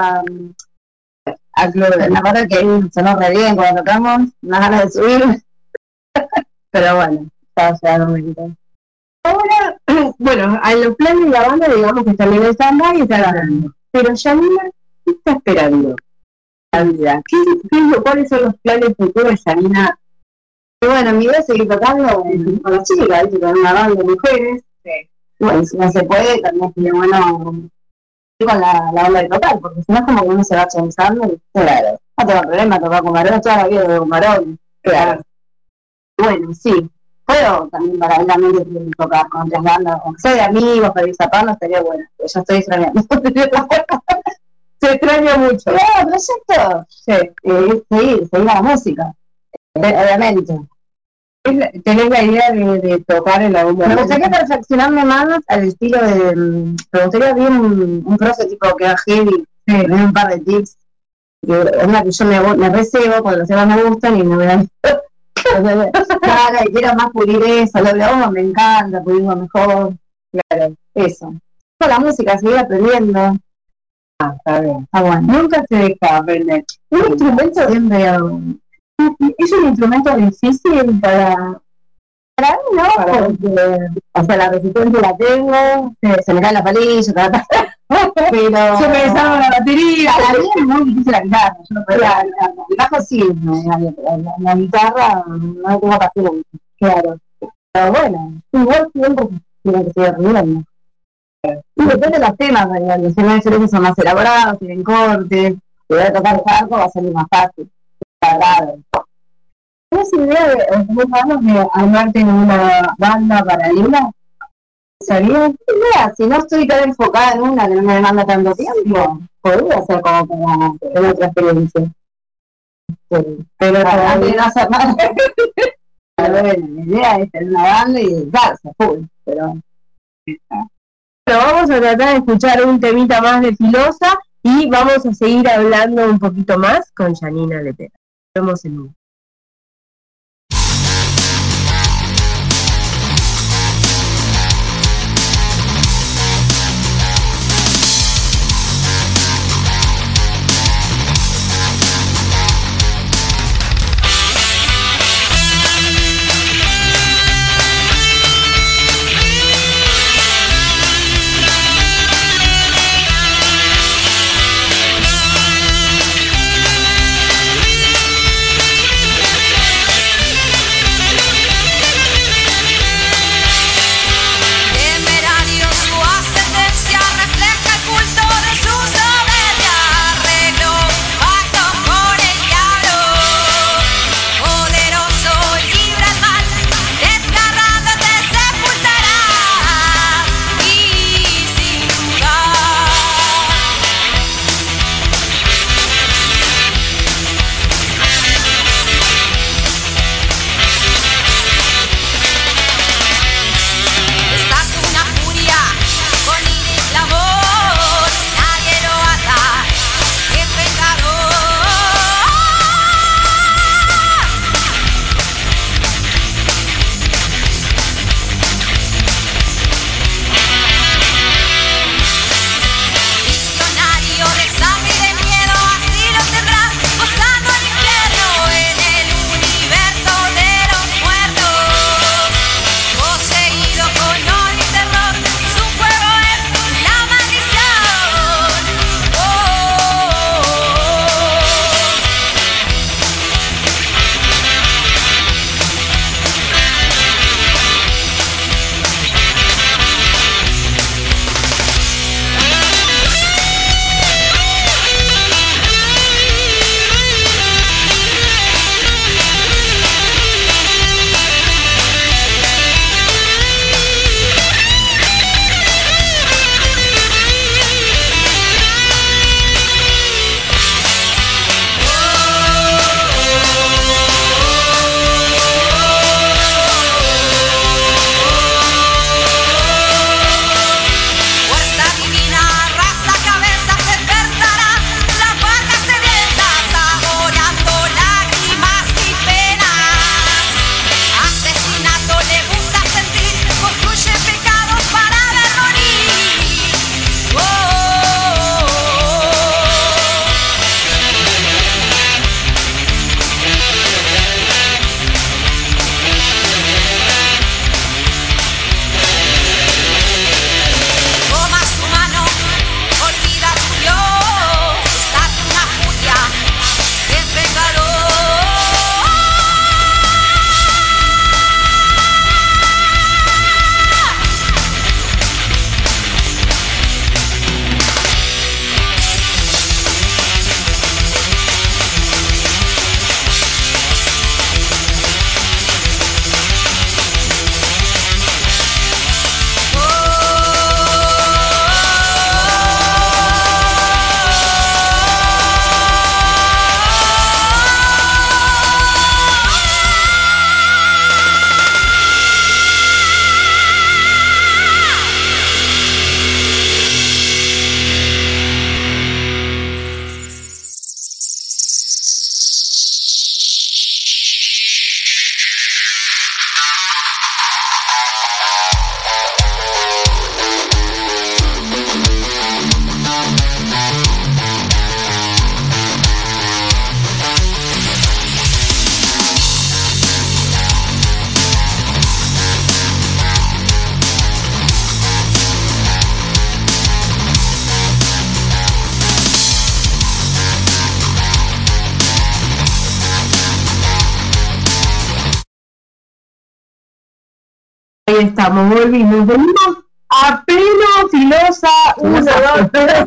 al club. Me acuerdo que sonó re bien cuando tocamos, unas ganas de subir. Pero bueno, estaba llegando muy bien. Ahora, bueno, a los planes de la banda, digamos que también el samba y está ganando. Pero Yanina, ¿qué está esperando? La vida. ¿Cuáles son los planes futuros de Yanina? Y bueno, mi idea es seguir tocando con las chicas, con una banda de mujeres. Sí. Bueno, si no se puede, también sería bueno ir con la banda de tocar, porque si no es como que uno se va chanzando y claro, no tengo problema tocar con varones, toda la vida con varones. Claro. Bueno, sí. Puedo también paralelamente tocar con otras bandas, aunque sea de amigos, para ir zapando, estaría bueno. Yo estoy extrañando. Se extraña mucho. No, proyecto. Sí, seguir la música. Obviamente. ¿Tenés la idea de tocar en algún momento? Me gustaría perfeccionarme más al estilo de. Me gustaría ver un profe tipo que haga heavy, un par de tips. Es una que yo me recebo cuando los temas me gustan y me dan. Claro, y quiero más pulir eso, lo de me encanta, pulirlo mejor. Claro, eso. Con la música, seguir aprendiendo. Está bien. Está bueno. Nunca se deja aprender. Un instrumento siempre es un instrumento difícil para mí, ¿no? Porque, o sea, la resistencia la tengo, se me cae la palilla, pero yo me desarmo la batería. Para mí es muy difícil la guitarra. Yo no puedo el bajo sí, la guitarra no tengo pasión. Claro. Pero bueno, igual siempre tiene que ser riendo. Y depende de los temas, los temas de son más elaborados, tienen cortes, si voy a tocar algo va a ser más fácil. ¿Tienes idea de armarte en una banda paralela? ¿Sabías? Idea, si no estoy tan enfocada en una que no me demanda tanto tiempo, podría ser como para tener otra experiencia. Sí. Pero antes de no hacer nada. Bueno, la idea es tener una banda y dedicarse full, pero Bueno, vamos a tratar de escuchar un temita más de Filosa y vamos a seguir hablando un poquito más con Janina Lepera. Nos vemos en un... Ahí estamos, volvimos. Venimos a pleno Filosa 1, 2, 3.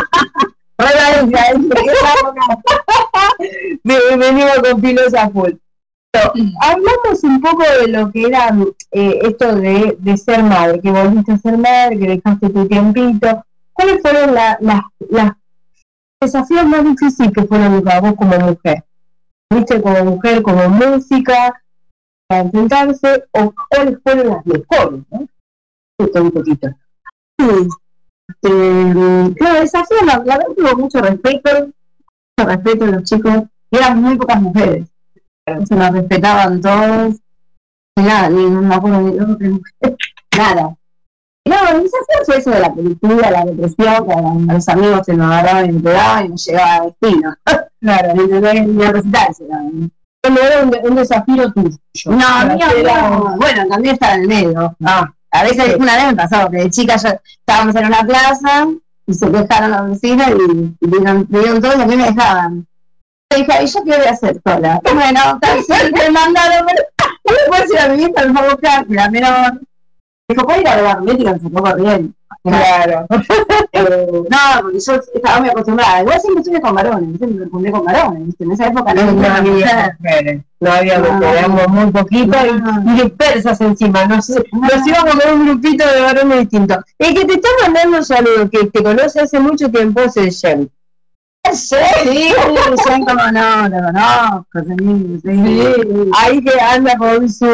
Venimos con Filosa full. Pero, hablamos un poco de lo que era esto de ser madre, que volviste a ser madre, que dejaste tu tiempito. ¿Cuáles fueron las desafíos más difíciles que fueron para vos como mujer? ¿Viste como mujer, como música, para enfrentarse? ¿O cuáles fueron las mejores? ¿No? Un poquito. Claro, Desafío, la verdad tuvo mucho respeto a los chicos, y eran muy pocas mujeres. Se nos respetaban todos, y nada, ni me acuerdo ni de mujeres, nada. No, el desafío fue eso de la película, la depresión, que a los amigos se nos agarraban y me pegaban y nos llegaba a destino. Claro, ni a recitarse. No era un desafío tuyo. No, mío no. Bueno, también estaba en el medio. A veces, una vez me pasó que de chica yo estábamos en una plaza y se quejaron los vecinos y vieron todos y a mí me dejaban. Y dije, ¿y yo qué voy a hacer sola? Bueno, entonces me mandaron, después ir a mi hija, me fue a buscar, la menor. Dijo, ¿puedo ir a la médica? Se fue corriendo. Claro. No, porque yo estaba muy acostumbrada. Igual siempre estuve con varones, siempre me fundé con varones. En esa época no había mujeres. No había mujeres, éramos muy poquitos y dispersas encima. Nos íbamos con un grupito de varones distintos. El que te está mandando un saludo, que te conoce hace mucho tiempo, es el Jen. Sí, Jen, como no, lo conozco, sí. Ahí que anda con su...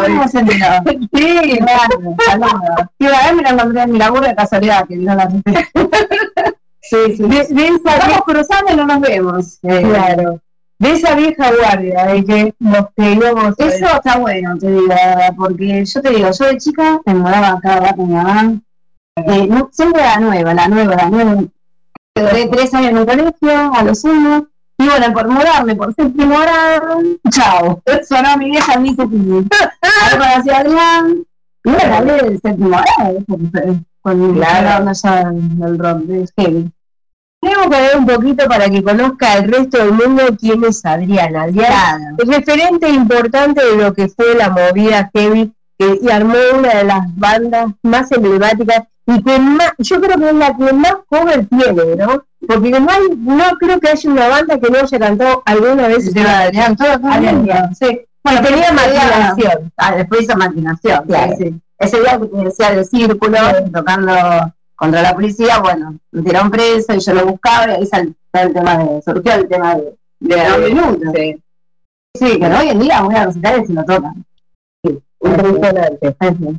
Sí, claro, saludos. Y una vez me la encontré en mi laburo de casualidad, que vino la gente. Sí. Estamos cruzando y no nos vemos. Claro. De esa vieja guardia, de que nos pegamos. Eso está bueno, te digo, porque yo te digo, yo de chica me mudaba cada rato con mi mamá. Siempre la nueva. Duré 3 años en un colegio, a los 1, y bueno, por mudarme por séptimo grado, chao, sonó mi vieja, me hizo ahí conocí a Adrián, y bueno, hablé del séptimo grado, con la onda ya del rock, de heavy. Tenemos que ver un poquito para que conozca el resto del mundo quién es Adrián. Adrián, el referente importante de lo que fue la movida heavy, y armó una de las bandas más emblemáticas y que más, yo creo que es la que más cover tiene, ¿no? Porque no creo que haya una banda que no haya cantado alguna vez Adrián, sí. Bueno, tenía Maquinación, después hizo Maquinación, claro. Sí. Ese día que te decía del círculo, tocando contra la policía, bueno, me tiraron preso y yo lo buscaba y ahí surgió el tema de 2 minutos. Sí, que hoy en día voy a recitar y se lo tocan. Sí, impresionante.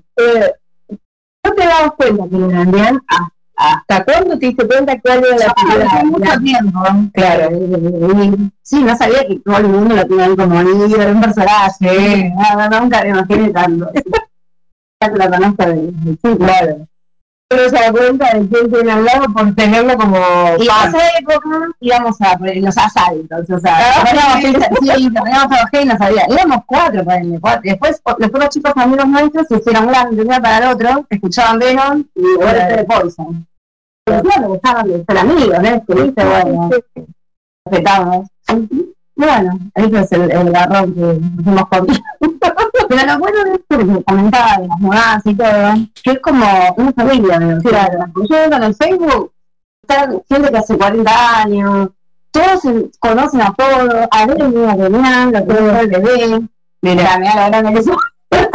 ¿No te dabas cuenta que en Adrián, hasta cuándo te diste cuenta cuál era la primera? Hace mucho tiempo. Claro. Sí, no sabía que todo el mundo lo tenía como líder, un personaje. Nunca me imaginé tanto. Ya te la conozco sí, claro. Pero se da cuenta de quién tiene al lado por tenerlo como... Y en esa época íbamos a los asaltos, o sea, teníamos trabajé y no sabía. Éramos 4 para el 4. Después los chicos amigos nuestros se hicieron grandes de un día para el otro, escuchaban Venom y ahora de Poison. Pero claro, estaban de ser amigos, ¿no? ¿Viste? Bueno, respetamos. Bueno, eso es el garrón que hicimos con. Pero lo bueno de esto que comentaba de las mudadas y todo, que es como una familia, ¿no? Claro. Yo veo en el Facebook, está gente que hace 40 años, todos se conocen a todos, a ver una reunión, lo que es el bebé, mira la grande que son.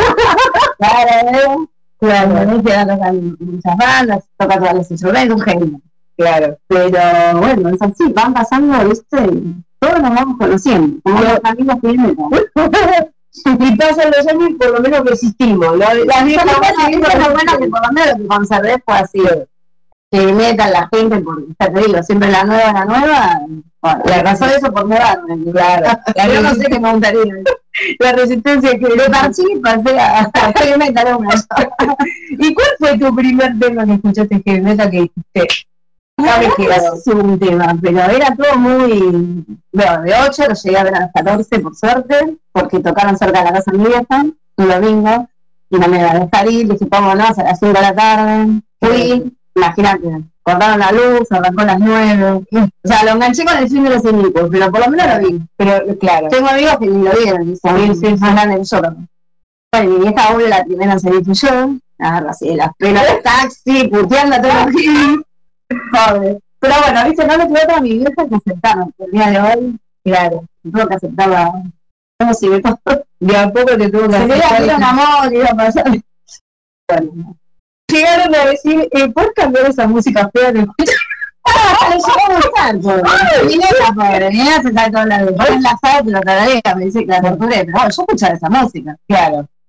Claro, que tocan muchas bandas, toca todas las instrumentos, un genio. Claro, pero bueno, es así, van pasando, ¿viste? Todos nos vamos conociendo, como los amigos que vienen. Y pasan los años y por lo menos que existimos. Lo bueno que por lo menos lo que conservé fue así, que metan la gente, porque ya te digo, siempre la nueva. Bueno, la razón de eso por mudarme, claro. Yo no sé qué me gustaría. La resistencia que le pasé a heavy metal una. ¿Y cuál fue tu primer tema que escuchaste heavy metal que dijiste? Sabes que era un tema, pero era todo muy... Bueno, de 8 lo llegué a ver a las 14, por suerte, porque tocaron cerca de la casa de mi vieja, un domingo, y no me iba a dejar ir, dije, vámonos a las 5 de la tarde, fui, imagínate, cortaron la luz, arrancó a las 9, o sea, lo enganché con el fin de los enemigos, pero por lo menos lo vi, pero claro, tengo amigos que ni lo vieron, dicen, sí, más grande que yo. Bueno, mi vieja obvio la primera en salir fui yo, agarra así las penas del taxi, puteando a todos los giles. Pobre. Pero bueno, viste, no le quedó otra a mi vieja que aceptaron. El día de hoy, claro, tuvo que aceptarla. Como si de a poco te tuvo que aceptar. Se le un amor, iba a pasar. Bueno, llegaron a decir, ¿puedes cambiar esa música fea de escuchar? Le llegó a gustar, pobre. Mi nena se está todo la vez. Vos en la sala te lo tardé, me dice que la torturé. Pero yo escuchaba esa música. Claro.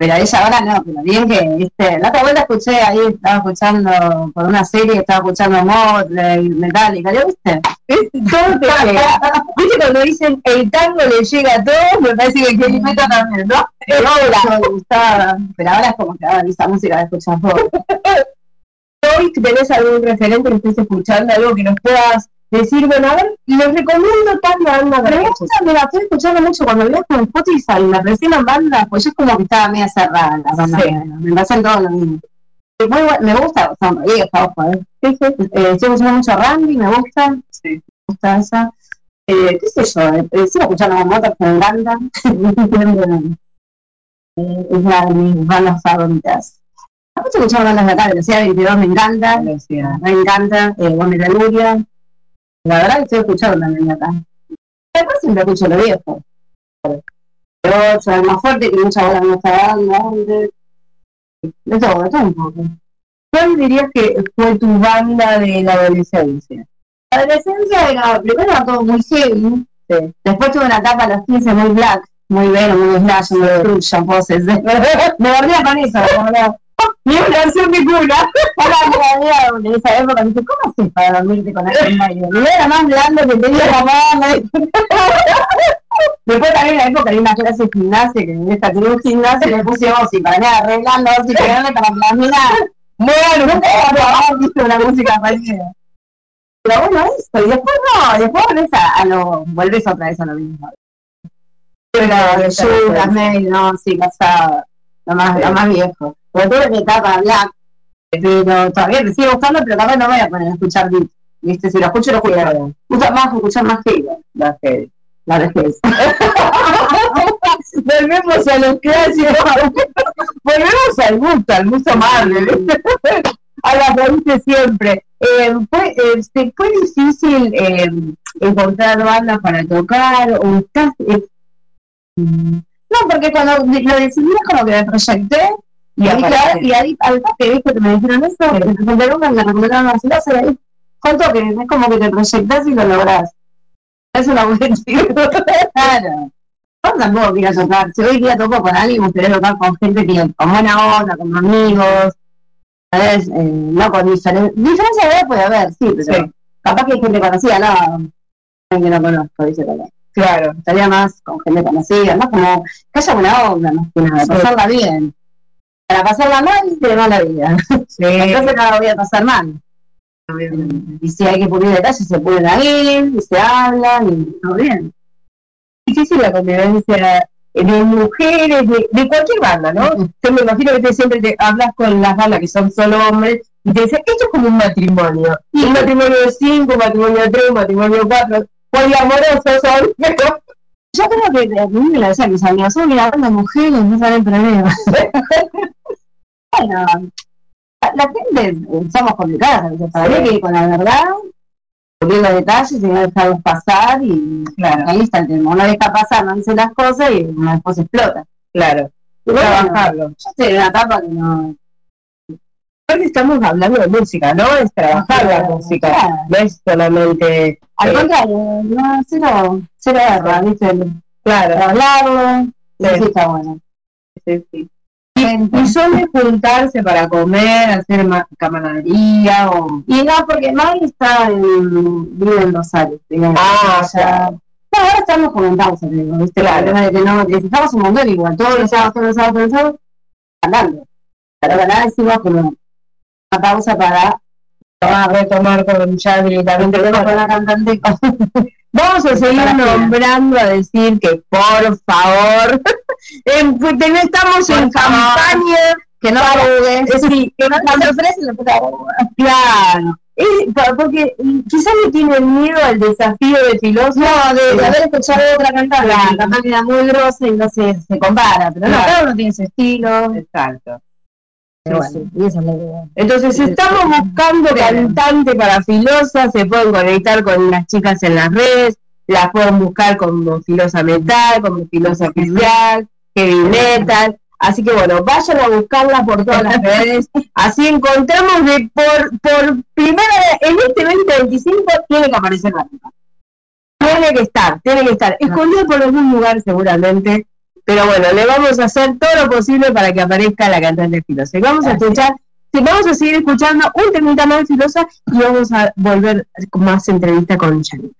Pero ella ahora no, pero bien que, viste, la otra vuelta escuché ahí, estaba escuchando por una serie, estaba escuchando Motley, Metallica, ¿ya viste? Todo te llega. ¿Viste cuando dicen el tango le llega a todos? Me parece que Kelly Meta también, ¿no? Me gustaba, pero ahora es como que esa música la escuchas vos. Hoy tenés algún referente que estés escuchando, algo que nos puedas decir, bueno, a ver, les recomiendo tal banda. Pero me la estoy escuchando mucho cuando viajo en Spotify, la presionan banda, pues yo es como que estaba media cerrada la banda. Sí. Me pasan todo lo mismo. Muy bueno, me gusta, son viejas, ojo, estoy escuchando mucho Randy, me gusta. Sí. Me gusta esa. Qué sé yo, sigo escuchando a Motor, que me encanta. Es una de mis bandas favoritas. Estoy escuchando bandas de acá, Velocidad 22 me encanta. Me encanta, Bombe de Luria. La verdad que estoy escuchando también acá. Después siempre escucho lo viejo. Pero es más fuerte que mucha bola me está dando. De todo un poco. ¿Cuál dirías que fue tu banda de la adolescencia? La adolescencia era, primero era todo muy heavy. Sí. Después tuve una etapa a los 15 muy black, muy veno, muy slash, muy destruction, poses. Me dormía con eso, la verdad. Y una canción de cuna. En esa época me dice, ¿cómo haces para dormirte con alguien baile? Y era más blando que tenía la mamá. Después también en la época había una clase de gimnasia, que en esta tenía un gimnasio y le puse voz y para nada arreglando voz y pegarle para las minas. Bueno, nunca había visto una música parecida. Pero bueno, eso. Y después no, después vuelves otra vez a lo mismo. Pero Judas, May, no, sí, casada. Lo más viejo. Porque tuve mi etapa black, pero todavía me sigue gustando, pero capaz no voy a poner a escuchar beat. ¿Viste? Si lo escucho, lo escucho. Me gusta más escuchar más heavy. La vejez. Volvemos a los clásicos. Volvemos al gusto madre, ¿viste? A la raíz siempre. ¿Fue difícil encontrar bandas para tocar? ¿O estás...? No, porque cuando lo decidí es como que me proyecté y ahí al toque, ¿viste? Que me dijeron eso, me recomendaron a Filosa y ahí con toque, es como que te proyectás y lo lográs. Es una buena chica. Claro. Yo tampoco quería tocar, si hoy día toco con alguien, me gustaría tocar con gente que con buena onda, con amigos, ¿sabes? No con diferencia de edad puede haber, sí, pero sí. Capaz que hay gente conocida, no, que no conozco, dice también. Claro, estaría más con gente conocida, más como que haya buena onda, más que nada, pasarla bien. Para pasarla mal, te va la vida. Sí. Entonces no la voy a pasar mal. Y si hay que pulir detalles, se pueden ir, y se hablan, y todo bien. Difícil la convivencia de mujeres, de cualquier banda, ¿no? Yo me imagino que siempre te hablas con las bandas que son solo hombres, y te dicen, esto es como un matrimonio. Y un matrimonio de 5, un matrimonio de 3, un matrimonio de 4. Poliamorosos son, pero yo creo que a mí me lo decían mis amigos, son una banda de mujeres, no saben problemas. Bueno, la gente somos complicadas, para mí que con la verdad, poniendo detalles y no dejarlos pasar y claro, ahí está el tema, uno deja pasar, no dice las cosas y uno después explota. Claro, y bueno, trabajarlo. Yo estoy en una etapa que no... Estamos hablando de música, ¿no? Es trabajar la música, claro. No es solamente... Al contrario, no, cero guerra, ¿viste? Claro. Hablarlo, sí está bueno. Sí. Y suele juntarse para comer, hacer camaradería o... Y no, porque Mari vive en Rosario. Ya... No, ahora estamos comentando, ¿viste? Claro. El tema de que no, necesitamos un montón igual, todos los sábados, hablando. Pero nada, decimos como... una pausa para retomar con ya directamente con la cantante. Vamos a seguir nombrando, a decir que por favor estamos en campaña, que no sí, que no te ofrecen la puta. Claro, porque quizás le tienen miedo al desafío de Filosa, no, de haber escuchado otra cantante. La cantante era muy grosa y no se compara, pero no, cada uno tiene su estilo. Exacto. Sí. Y esa es la idea. Entonces estamos buscando cantante para Filosa, se pueden conectar con las chicas en las redes, las pueden buscar como Filosa Metal, como Filosa Oficial, Heavy Metal, así que bueno, vayan a buscarla por todas las redes, así encontramos de por primera vez en este 2025 tiene que aparecer la chica. Tiene que estar, escondida por algún lugar seguramente, Pero bueno, le vamos a hacer todo lo posible para que aparezca la cantante Filosa. Y vamos a escuchar, vamos a seguir escuchando un temita más de Filosa y vamos a volver con más entrevista con Janina.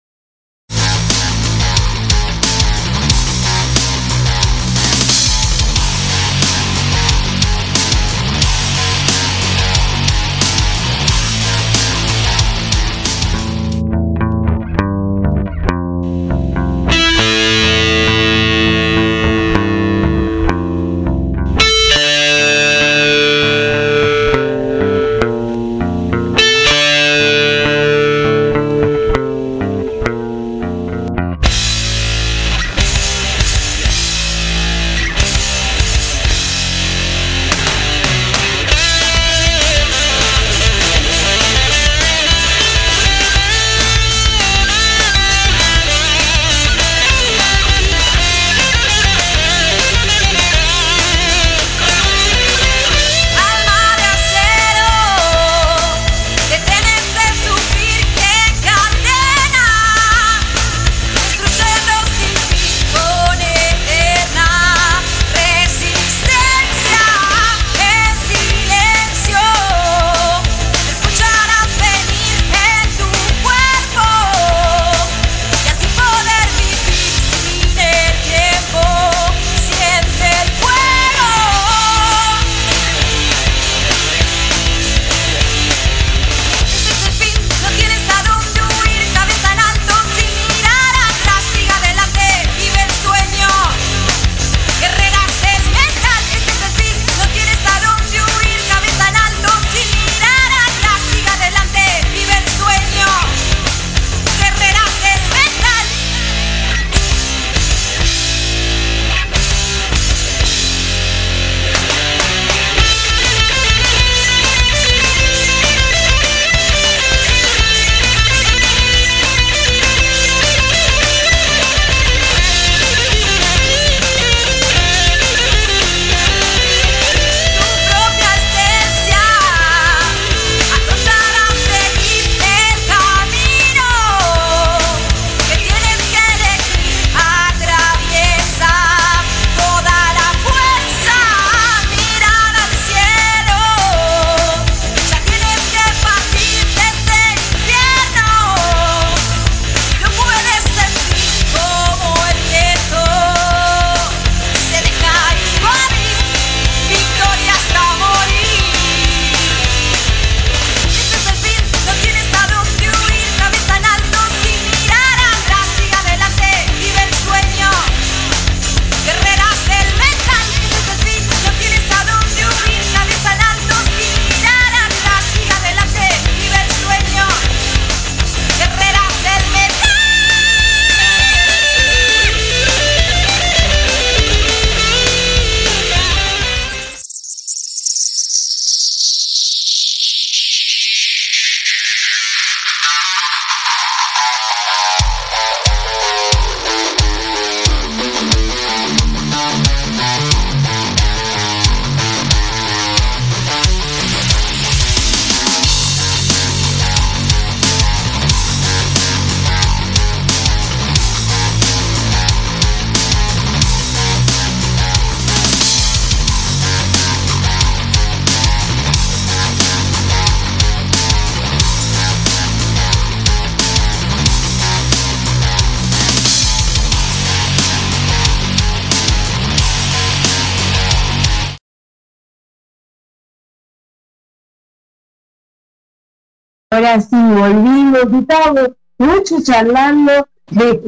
Ahora sí, volvimos, estábamos mucho charlando de...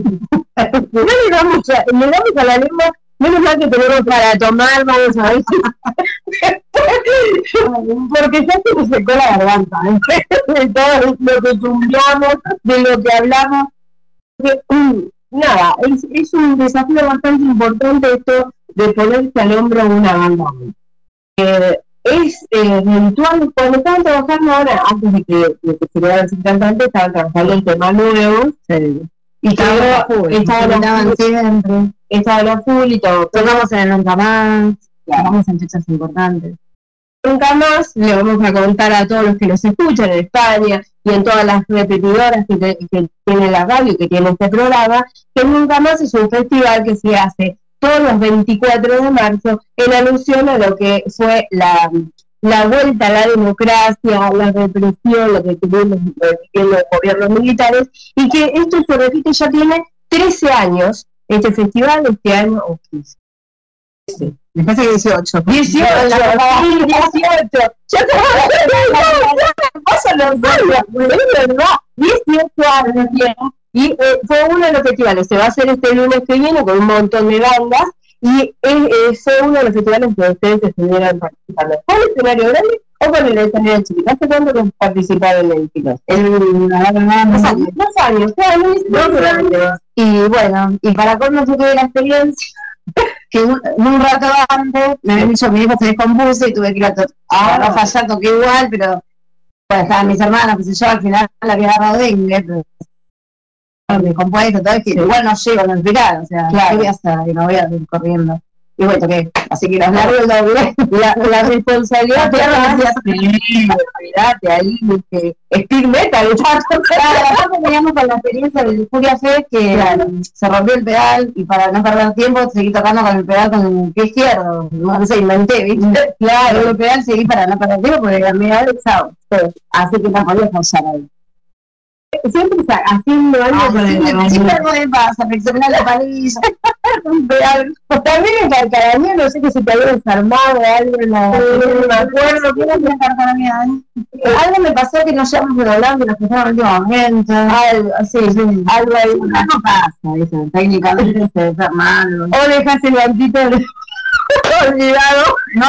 no le damos a la lengua, menos mal que tenemos para tomar, vamos a ver porque ya se nos secó la garganta, de todo lo que chumbeamos, de lo que hablamos. Nada, es un desafío bastante importante esto de ponerse al hombro una banda. Es ritual, cuando estaban trabajando ahora, antes de que se le decir cantante, estaban trabajando en temas nuevos, y estaban a full y todo. Tocamos en el Nunca Más, tocamos en fechas importantes. Nunca Más le vamos a contar a todos los que nos escuchan en España y en todas las repetidoras que tiene la radio y que tiene este programa, que Nunca Más es un festival que se hace todos los 24 de marzo en alusión a lo que fue la vuelta a la democracia, la represión, lo que tuvimos viviendo los gobiernos militares, y que esto se repite, ya tiene 13 años, este festival, este año, o 15. Sí. Me parece que 18. 18. Ya te pasan los años, es verdad. 18 años tiene. Y fue uno de los festivales. Se va a hacer este lunes que viene con un montón de bandas. Y fue uno de los festivales que ustedes estuvieron participando. ¿Con el escenario grande o con el escenario chiquito? ¿Hace cuánto que participaron en el chiquito? 2 años. Y bueno, y para colmo yo tuve la experiencia que un rato antes me habían dicho mi hijo se descompuso y tuve que ir a fallar, toqué igual, pero bueno, estaban mis hermanos, qué sé yo, al final la había agarrado dengue, pero me compuesto, todo, que igual no llego a no explicar, o sea, claro. ¿Qué voy a hacer? Y no voy a ir corriendo. Y bueno, toqué, así que los largos la responsabilidad olvidate ahí, speed metal, claro, teníamos con la experiencia de Furia Fest que se rompió el pedal y para no perder tiempo seguí tocando con el pedal con el pie izquierdo, no sé, inventé, ¿viste? Claro, el pedal seguí para no perder tiempo porque me había dejado, así que no podía pausar ahí. Siempre está haciendo algo con el siempre algo me pasa, me examinar la palilla, un pedal. También en Calcaranía, no sé que se te había desarmado algo, no me acuerdo, ¿qué era en Calcaranía? Algo me pasó que no llevamos de volar, que nos pusieron en el último momento, algo, sí, algo ahí, no pasa, eso, técnicamente se desarmaron. O dejas el guantito olvidado. No,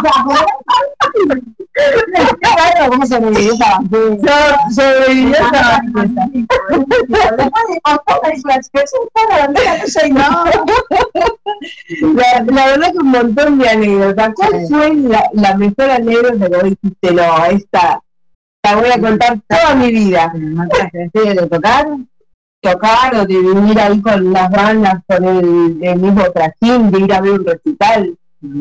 ¿cómo sobrevivió esa banqueta? Sobrevivió esa banqueta. La verdad que un montón de anécdotas. ¿Cuál fue la mejor anécdota que vos dijiste? No, esta la voy a contar toda mi vida. ¿De tocar o de vivir ahí con las bandas, con el mismo trajín, de ir a ver un recital?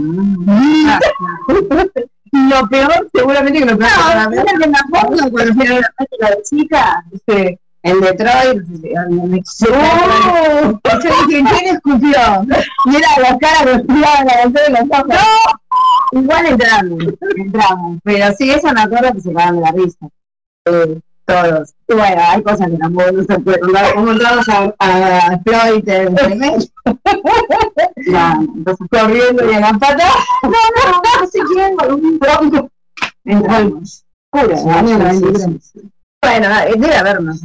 Lo peor, seguramente que lo peor. No, es que me acuerdo cuando fui a ver la chica, en Detroit, yo dije, ¿quién escupió? Y era la cara que escupiaba la canción de los ojos. ¡No! Igual entramos, pero sí, eso me acuerdo que se cagaban de la risa. Todos. Y bueno, hay cosas que tampoco no se puede contar. Como entramos a Floyd en entonces corriendo y a las patas. No sé quién, un bronco. Entramos. Bueno, debe habernos.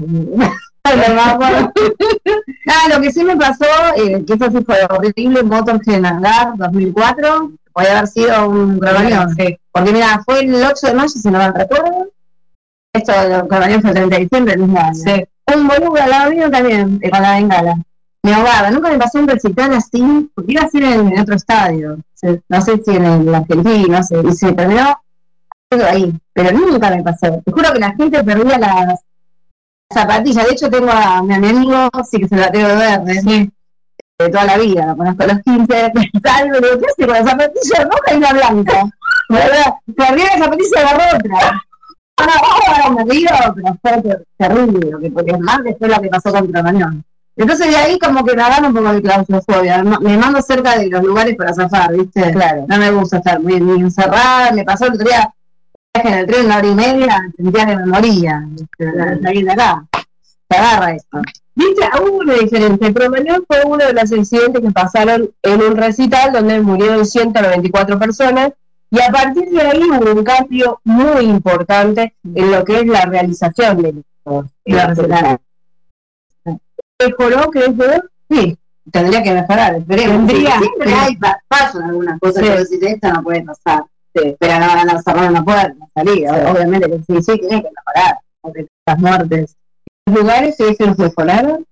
Lo que sí me pasó, que eso sí fue horrible, Motorhead en Hangar 2004, puede haber sido un cromañón. Porque mira, fue el 8 de mayo, si no me recuerdo. Esto del Cromañón fue el 30 de diciembre del mismo año. Sí. Un boludo al lado mío también, con la bengala. Me ahogaba, nunca me pasó un recital así, porque iba a ser en otro estadio. No sé si en el Argentino, no sé, y se terminó ahí, pero nunca me pasó. Te juro que la gente perdía las zapatillas. De hecho, tengo a mi amigo, sí que se la tengo de verde, sí, de toda la vida, lo conozco a los 15, tal, me digo, ¿qué hace con la zapatilla roja y la blanca? ¿Verdad? Perdí la zapatilla y agarró otra. Ahora me río, pero fue terrible, porque es más después lo que pasó con Cromañón. Entonces de ahí como que me agarro un poco de claustrofobia, me mando cerca de los lugares para zafar, ¿viste? Claro. No me gusta estar muy encerrada, me pasó el otro día en el tren 1h30, sentía que me moría, salir de acá, se agarra esto. Viste, hubo una diferencia, Cromañón fue uno de los accidentes que pasaron en un recital donde murieron 194 personas, y a partir de ahí hubo un cambio muy importante en lo que es la realización de la recital. ¿Mejoró, crees vos? Sí, tendría que mejorar, esperemos. Siempre hay pasan algunas cosas, pero si esta no puede pasar. Sí, pero no cerrar una puerta, no salir, obviamente que sí, tiene que mejorar, porque las muertes. ¿Los lugares se dicen que mejoraron?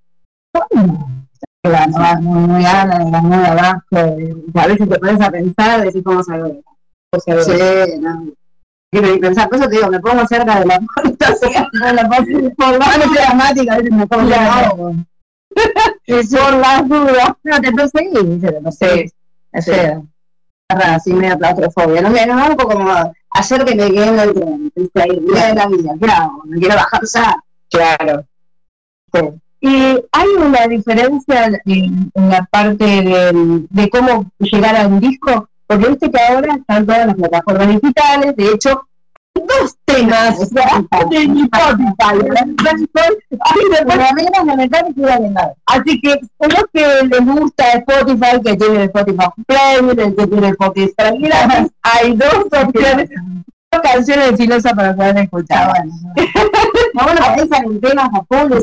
Muy alta, muy abajo, a veces te pones a pensar, decís cómo salgo. Sí, no. Y pensar, por eso te digo, me pongo cerca de la puerta, por la dramática, a veces me pongo algo. Por las dudas. No, te perseguís, es feo. Así medio claustrofobia. No me un poco como ayer que me quedé en el tren, ¿viste? Ahí, de la vida, ¿qué hago? Me quiero bajar ya. Claro. Sí. ¿Hay una diferencia en la parte de cómo llegar a un disco, porque viste que ahora están todas las plataformas digitales, de hecho, dos temas de Spotify, así que los que les gusta Spotify, que tienen Spotify Premium, el que tiene Spotify gratis, hay dos opciones, dos canciones de Filosa para poder escuchar. Bueno, en temas a fondo,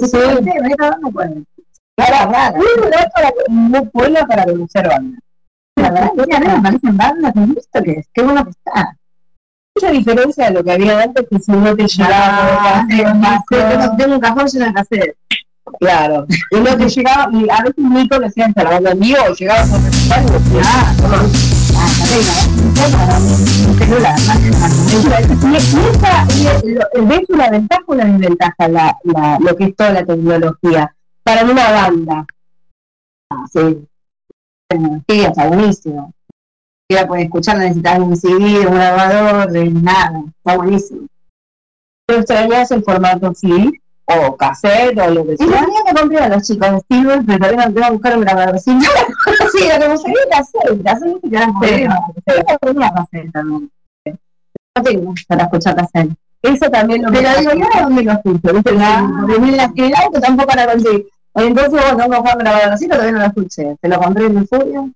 muy buena para conocer bandas. La verdad que me aparecen bandas, me gusta que es, qué bueno que está. Mucha diferencia de lo que había antes, que si no te llegaba tengo un cajón lleno de cassette. Claro, y no te llegaba, y a veces ni conocían la banda en vivo, llegaba a un festival y decía, ¿ves una ventaja o una desventaja lo que es toda la tecnología para una banda? Sí, está buenísimo. Ya puedes escuchar, necesitas un CD, un grabador, nada, está buenísimo. ¿Pero extrañas el formato CD o cassette o lo que sea? Y tenía que comprar a los chicos de Steven, pero también me voy a buscar un grabador. Sí, sí, lo que me salía cassette que eran problemas. Yo tenía cassette también. No tengo para escuchar cassette. Eso también lo. Pero digo, ¿y ahora dónde lo escucho? ¿Viste? En el auto tampoco la conseguí. Entonces, bueno, no fue un grabador así, pero todavía no lo escuché. Se lo compré en el Furio.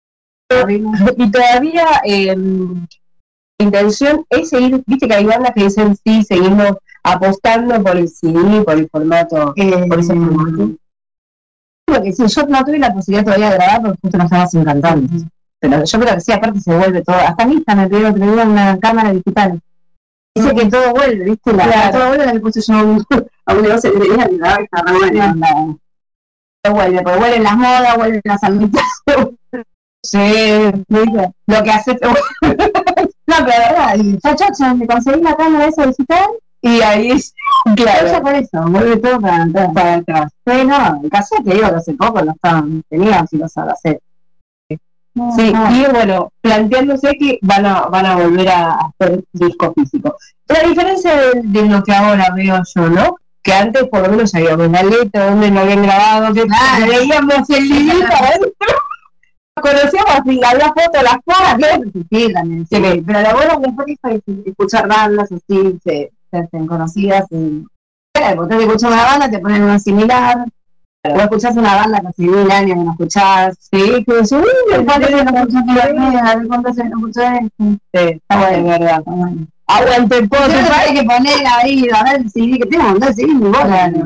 Y todavía la intención es seguir, viste que hay bandas que dicen sí, seguimos apostando por el CD, por el formato, por ese formato. Porque sí, yo no tuve la posibilidad todavía de grabar porque justo no estaba sin cantantes. Pero yo creo que sí, aparte se vuelve todo. Hasta a mí me pidieron que me una cámara digital. Dice que todo vuelve, viste, todo vuelve, le puse yo a un negocio que tenía y la está re buena. Vuelve, porque vuelven las modas, vuelven las amistades. Sí, lo que hace. No, pero la verdad, chacho, me conseguí la cámara esa digital y ahí es. Claro, ya por eso, vuelve todo para atrás. Bueno, el cassette, te digo que hace poco no estaban, tenían si los hacer. Sí, y bueno, planteándose que van a volver a hacer discos físicos. La diferencia de lo que ahora veo yo, ¿no? Que antes por lo menos sabíamos la letra, donde lo habían grabado, que veíamos el librito adentro. Conocíamos y había fotos, las fotos, sí, también, sí, pero lo bueno que Spotify es escuchar bandas así, se hacen conocidas y vos te escuchas una banda, te ponen una similar, o escuchás una banda que hace 1000 años que no escuchás, sí, que decís, ¿cuántos años no escuchás? ¿Cuántos años no escuchás? Sí, está bueno, verdad, está bueno. Aguante Spotify, hay que poner ahí, a ver el CD, que tengo un montón de CD, ni vos,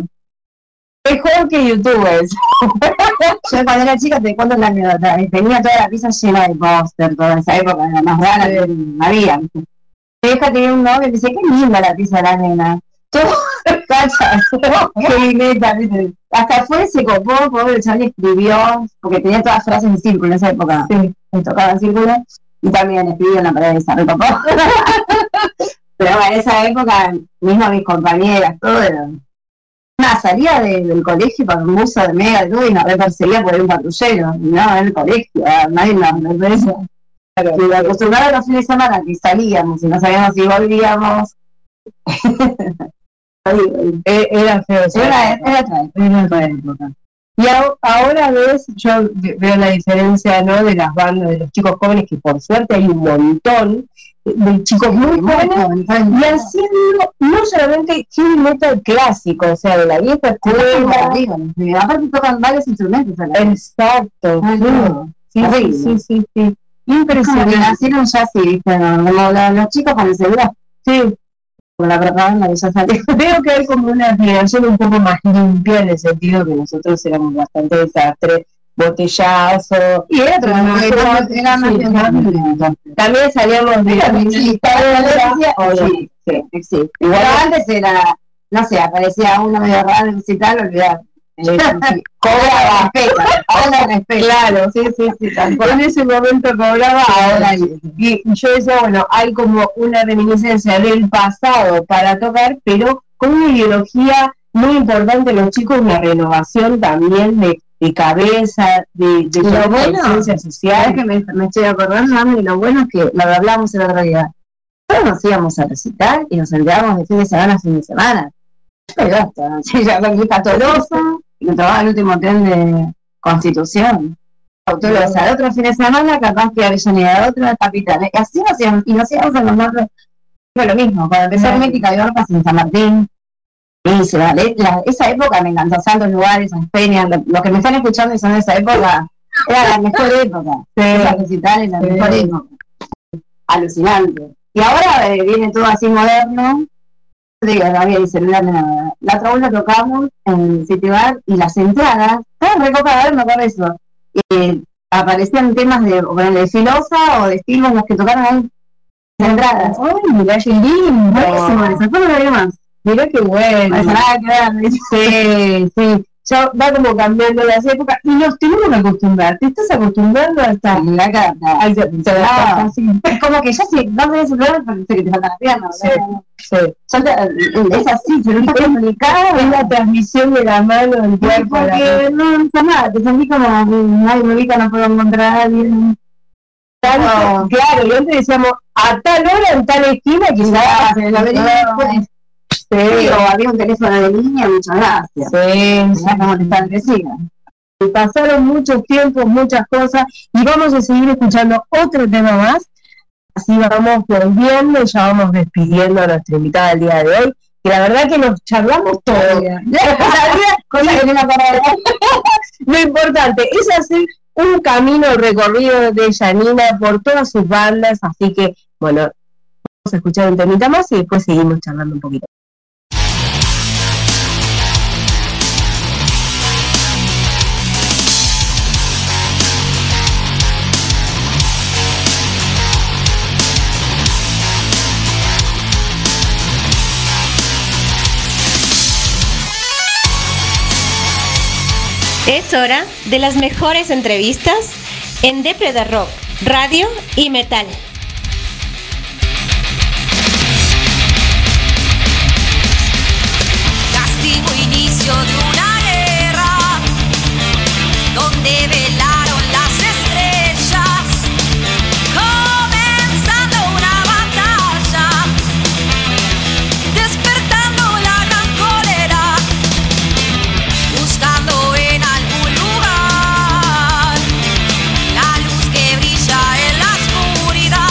mejor que youtubers. Yo cuando era chica te cuento la anécdota, tenía toda la pieza llena de póster, toda esa época, era más rara que había. Mi hija tenía un novio que dice, qué linda la pieza de la nena. Todo, cachas, qué neta, ¿viste? Hasta fue, se copó, pobre el chaval escribió, porque tenía todas frases en círculo en esa época, sí, me tocaba en círculo, y también escribió en la pared de esa, me copó. Pero bueno, en esa época, mismo mis compañeras, todo era... salía del colegio para un buzo de mega de todo y nos perseguía por un patrullero, no, en el colegio, nadie me parece. Y me acostumbraba los fines de semana que salíamos y no sabíamos si volvíamos. Era feo, era otra época. Y ahora yo veo la diferencia, ¿no?, de las bandas, de los chicos jóvenes, que por suerte hay un montón de chicos muy jóvenes y haciendo no solamente heavy metal clásico, o sea, de la vieja escuela, aparte tocan varios instrumentos. Exacto, sí, impresionante. Nacieron ya así, ¿viste? Como los chicos con el celular, sí, con la propaganda que ya salió. Veo que hay como una generación un poco más limpia, en el sentido que nosotros éramos bastante desastres, botellazo, y era también salíamos de la violencia. Sí. Igual antes era, no sé, aparecía uno medio raro y tal, olvidar. Cobraba respeto, ahora respeto. Claro, sí, tampoco. En ese momento cobraba, ahora. Y yo decía, bueno, hay como una reminiscencia del pasado para tocar, pero con una ideología muy importante en los chicos, una renovación también de cabeza, de conciencia social. Que me estoy acordando, mami, lo bueno es que lo hablamos en la otra día. Nosotros nos íbamos a recitar y nos olvidábamos de fin de semana a fin de semana. Pero ya son muy patolosa, y me tomaba el último tren de Constitución. O sea, el otro fin de semana capaz que Avellaneda, otra capital. Y así nos íbamos, y nos íbamos a los más. Fue lo mismo, cuando empezó Hermética y Orcas en San Martín. Y esa época me encantó, Santos lugares, San Peña, lo que me están escuchando y son de esa época, era la mejor época. Esas recitales, la mejor época. Alucinante. Y ahora viene todo así moderno. Digo, no había ni celular ni nada. La otra vez la tocamos en City Bar y las entradas, estaban recopadas, me acuerdo eso. Aparecían temas de Filosa o de estilos los que tocaron ahí. Las entradas. ¡Uy, mirá qué lindo! Buenísimo, eso fue lo más. Mirá qué bueno. Sí. Ya va como cambiando las épocas y nos tenemos que acostumbrar. ¿Te estás acostumbrando a estar en la cara? Es como que ya si no ves el programa parece que te faltan las piernas. Sí. Es así, se lo está comunicado. Es la transmisión de la mano del cuerpo. Porque no pasa nada, te sentís como, ay, me ubica, no puedo encontrar a alguien. Claro, y antes decíamos, a tal hora en tal esquina, quizás en la avenida después. Sí, o había un teléfono de línea, muchas gracias. Sí, como te están creciendo. Pasaron muchos tiempos, muchas cosas, y vamos a seguir escuchando otro tema más. Así vamos volviendo y ya vamos despidiendo a nuestra invitada del día de hoy. Que la verdad que nos charlamos todo. Cosa que no me acuerdo. Lo importante es hacer un camino recorrido de Janina por todas sus bandas, así que, bueno, vamos a escuchar un temita más y después seguimos charlando un poquito. Es hora de las mejores entrevistas en Depredar Rock, Radio y Metal. Castigo inicio de una guerra donde velaron las estrellas, comenzando una batalla, despertando la gran cólera, buscando en algún lugar la luz que brilla en la oscuridad.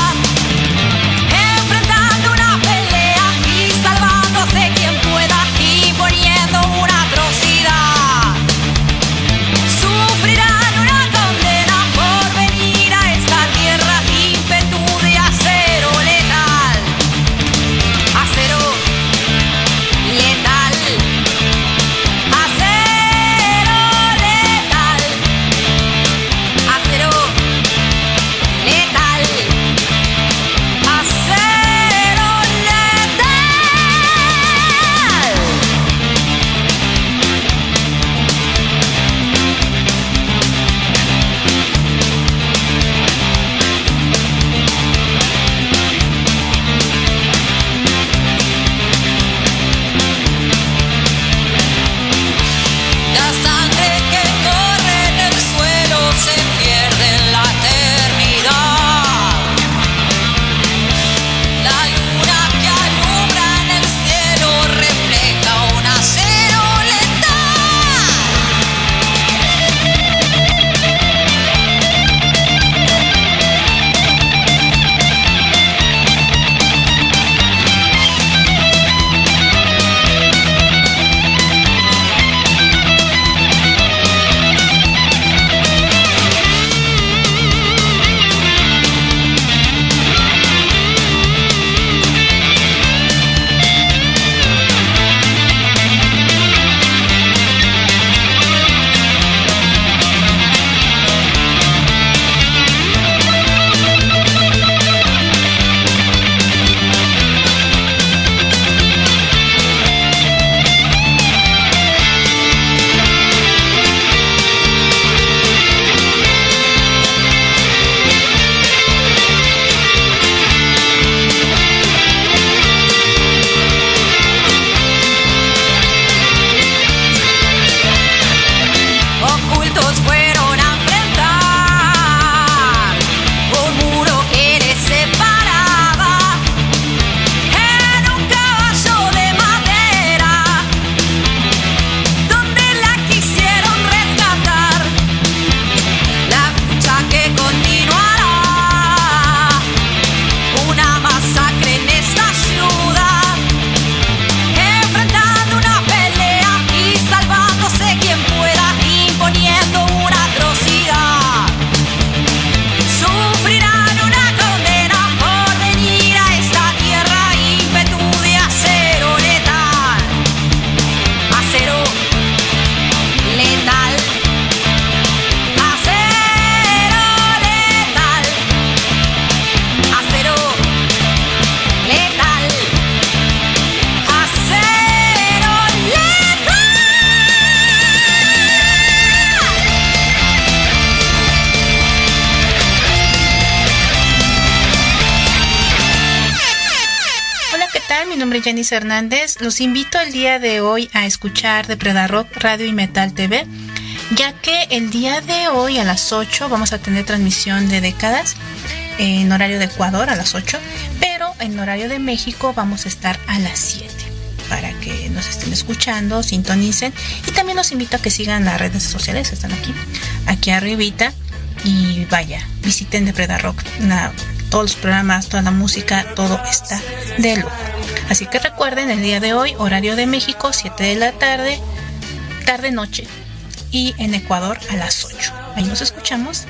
nombre es Jenny Hernández. Los invito el día de hoy a escuchar Depredar Rock, Radio y Metal TV, ya que el día de hoy a las 8 vamos a tener transmisión de décadas en horario de Ecuador a las 8, pero en horario de México vamos a estar a las 7 para que nos estén escuchando, sintonicen, y también los invito a que sigan las redes sociales, están aquí arribita, y vaya, visiten Depredar Rock. Todos los programas, toda la música, todo está de lujo. Así que recuerden, el día de hoy, horario de México, 7 de la tarde, tarde-noche, y en Ecuador a las 8. Ahí nos escuchamos.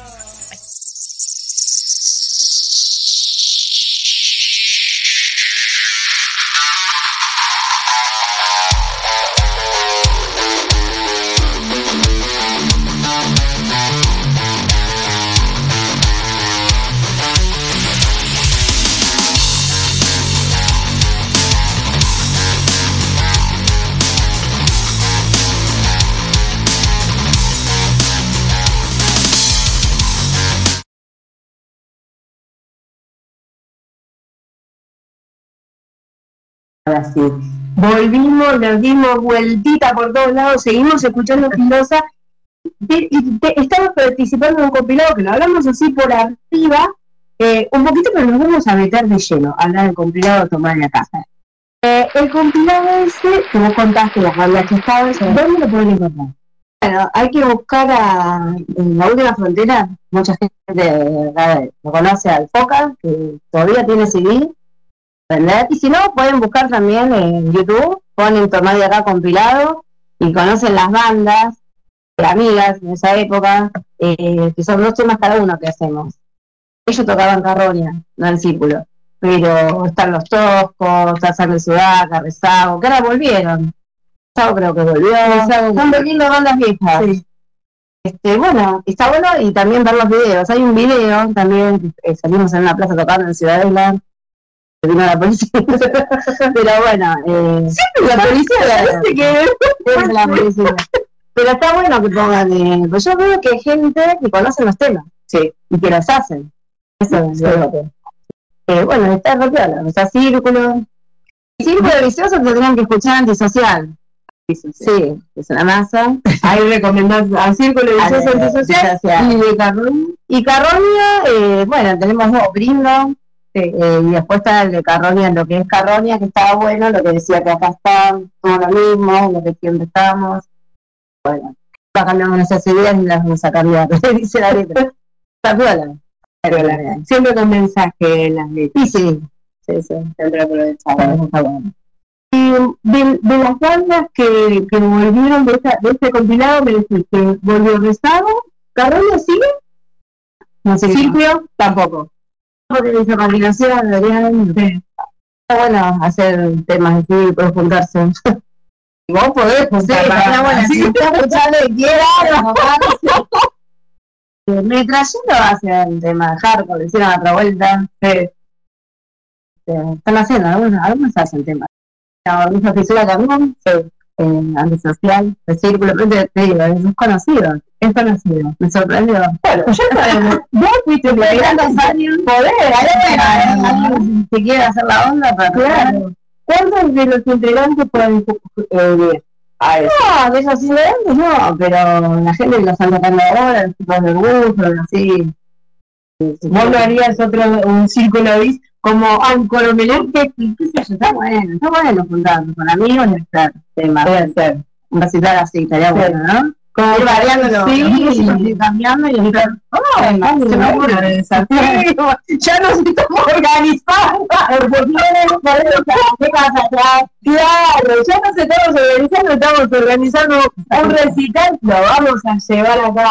Así. Volvimos, nos dimos vueltita por todos lados, seguimos escuchando Filosa y estamos participando en un compilado que lo hablamos así por arriba, un poquito, pero nos vamos a meter de lleno a hablar del compilado Tomar la Casa. El compilado ese, que vos contaste las bandas que estaban, ¿dónde lo pueden encontrar? Bueno, hay que buscar en La Última Frontera, mucha gente lo conoce al Foca, que todavía tiene CD, ¿verdad? Y si no, pueden buscar también en YouTube, ponen Tomar de Acá compilado y conocen las bandas de amigas en esa época, que son 2 temas cada uno que hacemos. Ellos tocaban Carroña, no en Círculo, pero están Los Toscos, está Sangre Sudaca, Rezago, que ahora volvieron. Rezago creo que volvió, están volviendo bandas viejas. Sí. Bueno, está bueno, y también ver los videos. Hay un video también, salimos en una plaza tocando en Ciudadela, vino la policía. Pero bueno, siempre la policía la policía. Pero está bueno que pongan, pues yo veo que hay gente que conoce los temas, sí, y que los hacen. Eso es lo que bueno, está rodeado, o sea, Círculo Vicioso te tenían que escuchar Antisocial. Sí, es una masa. Ahí recomendás a Círculo Vicioso, Antisocial y de Carroña. Y Carroña, bueno, tenemos 2, Brindo, y después está el de Carroña, lo que es Carroña, que estaba bueno, lo que decía que acá está, todo lo mismo, lo que siempre estamos. Bueno, cambiamos nuestras ideas y las vamos a cambiar, dice la letra. Está piola. Siempre con mensaje en las letras. Sí, siempre aprovechado. Está bueno. Y de las bandas que volvieron de este compilado, me decís que volvió Rezago, ¿Carroña sigue? No sé. Círculo, tampoco. Porque dice coordinación, deberían. Está bueno hacer temas así, puedes juntarse. Vos podés juntar, si estás escuchando y quieras, Metralleta va a ser un tema de hardcore, le hicieron otra vuelta. Están haciendo, algunos hacen temas. La misma fisura también, Antisocial, el Círculo, te digo, es conocido. Me sorprendió. Bueno, yo sabemos, vos fuiste por tantos años, si quieres hacer la onda, para claro. ¿Cuántos de los integrantes pueden ir a eso? No, de esos integrantes no, pero la gente que lo están tocando ahora, los tipos de gusto, así. Vos lo harías un círculo bis como Ancor homenaje, qué sé yo, está bueno juntarnos con amigos y estar tema. Puede ser, un recital así, estaría bueno, ¿no? Como ir variándolo, sí, cambiando y estar, se me ocurre el desafío. Ya nos estamos organizando, claro, ya nos estamos organizando un recital, lo vamos a llevar acá,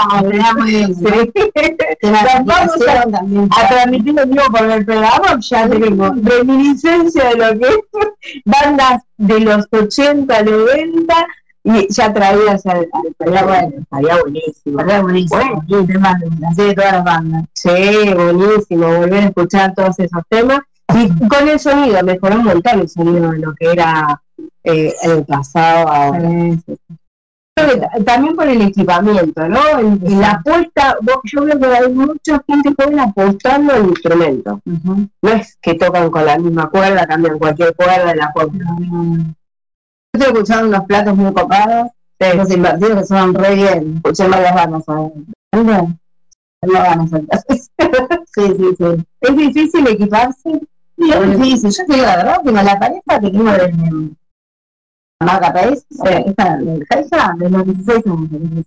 vamos a transmitir en vivo por el programa, ya tenemos reminiscencia de lo que es bandas de los 80, 90, y ya traías estaría buenísimo. Bueno, temas de todas las bandas. Sí, buenísimo, volver a escuchar todos esos temas. Y con el sonido, mejoró un montón el sonido de lo que era el pasado ahora. también por el equipamiento, ¿no? En la apuesta, yo veo que hay mucha gente joven apostando al instrumento. No es que tocan con la misma cuerda, cambian cualquier cuerda de la cuerda. Estoy escuchando unos platos muy copados, los invertidos que suenan re bien. Escuchemos las bandas ahora. No van a ser sí. ¿Es difícil equiparse? Sí, es difícil. Yo te digo la verdad, tengo la pareja que tengo de la marca Pace, esta de Caixa, de los 16 años.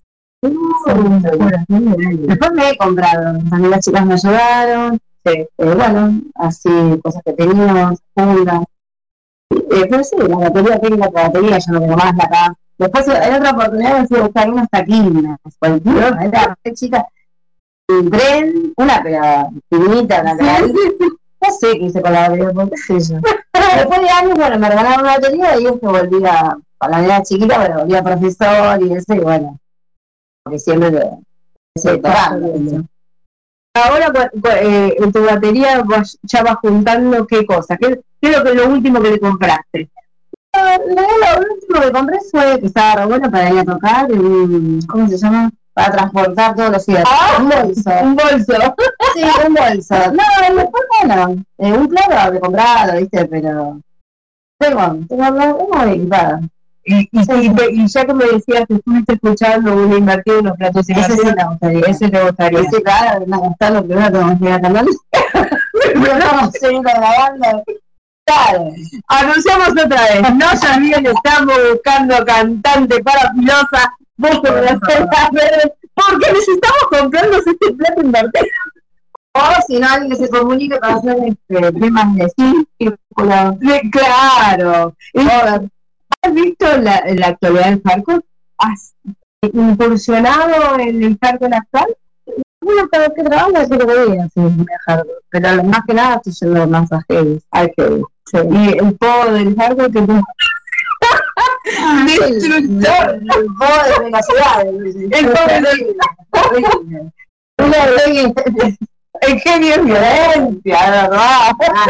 Después me he comprado, también las chicas me ayudaron, bueno, así, cosas que teníamos, fundas. Pero sí, la batería, tengo la batería, yo no tengo más la acá. Después, en otra oportunidad, me fui a buscar unas taquinas, era chica, un tren, una pero finita, no sé qué hice con la batería, qué sé yo. Después de años, bueno, me regalaron una batería y yo que volví a la edad chiquita, pero volví a profesor y eso, y bueno, porque siempre se tocando. Ahora, en tu batería ya vas juntando qué cosas, qué es lo último que le compraste. Lo último que compré fue que estaba re bueno para ir a tocar, ¿cómo se llama? Para transportar todos los días. Un bolso. Un bolso. Sí, un bolso. No, después bueno, un plato de comprado, ¿viste? Pero tengo equipada. Y ya que me decías que estuviste escuchando una invertida en los platos, ese sí me gustaría. Ese te gustaría. Ese, claro, me gusta lo primero que vamos a ir a cantar. Pero vamos a seguir grabando. Claro. Anunciamos otra vez. No se olviden, estamos buscando cantante para Filosa. Porque necesitamos comprarnos este plato invertido. O si no, alguien que se comunique para hacer temas de círculo. Claro. ¿Has visto la actualidad del hardcore? ¿Has incursionado en el hardcore actual? Bueno, cada vez que trabajo es lo que voy a hacer hardcore. Pero más que nada estoy yendo de masajes al heavy. Sí. Y el pogo del hardcore que tú... Destructor. El pogo de velocidad. El pogo de... El genio es violencia, ¿verdad?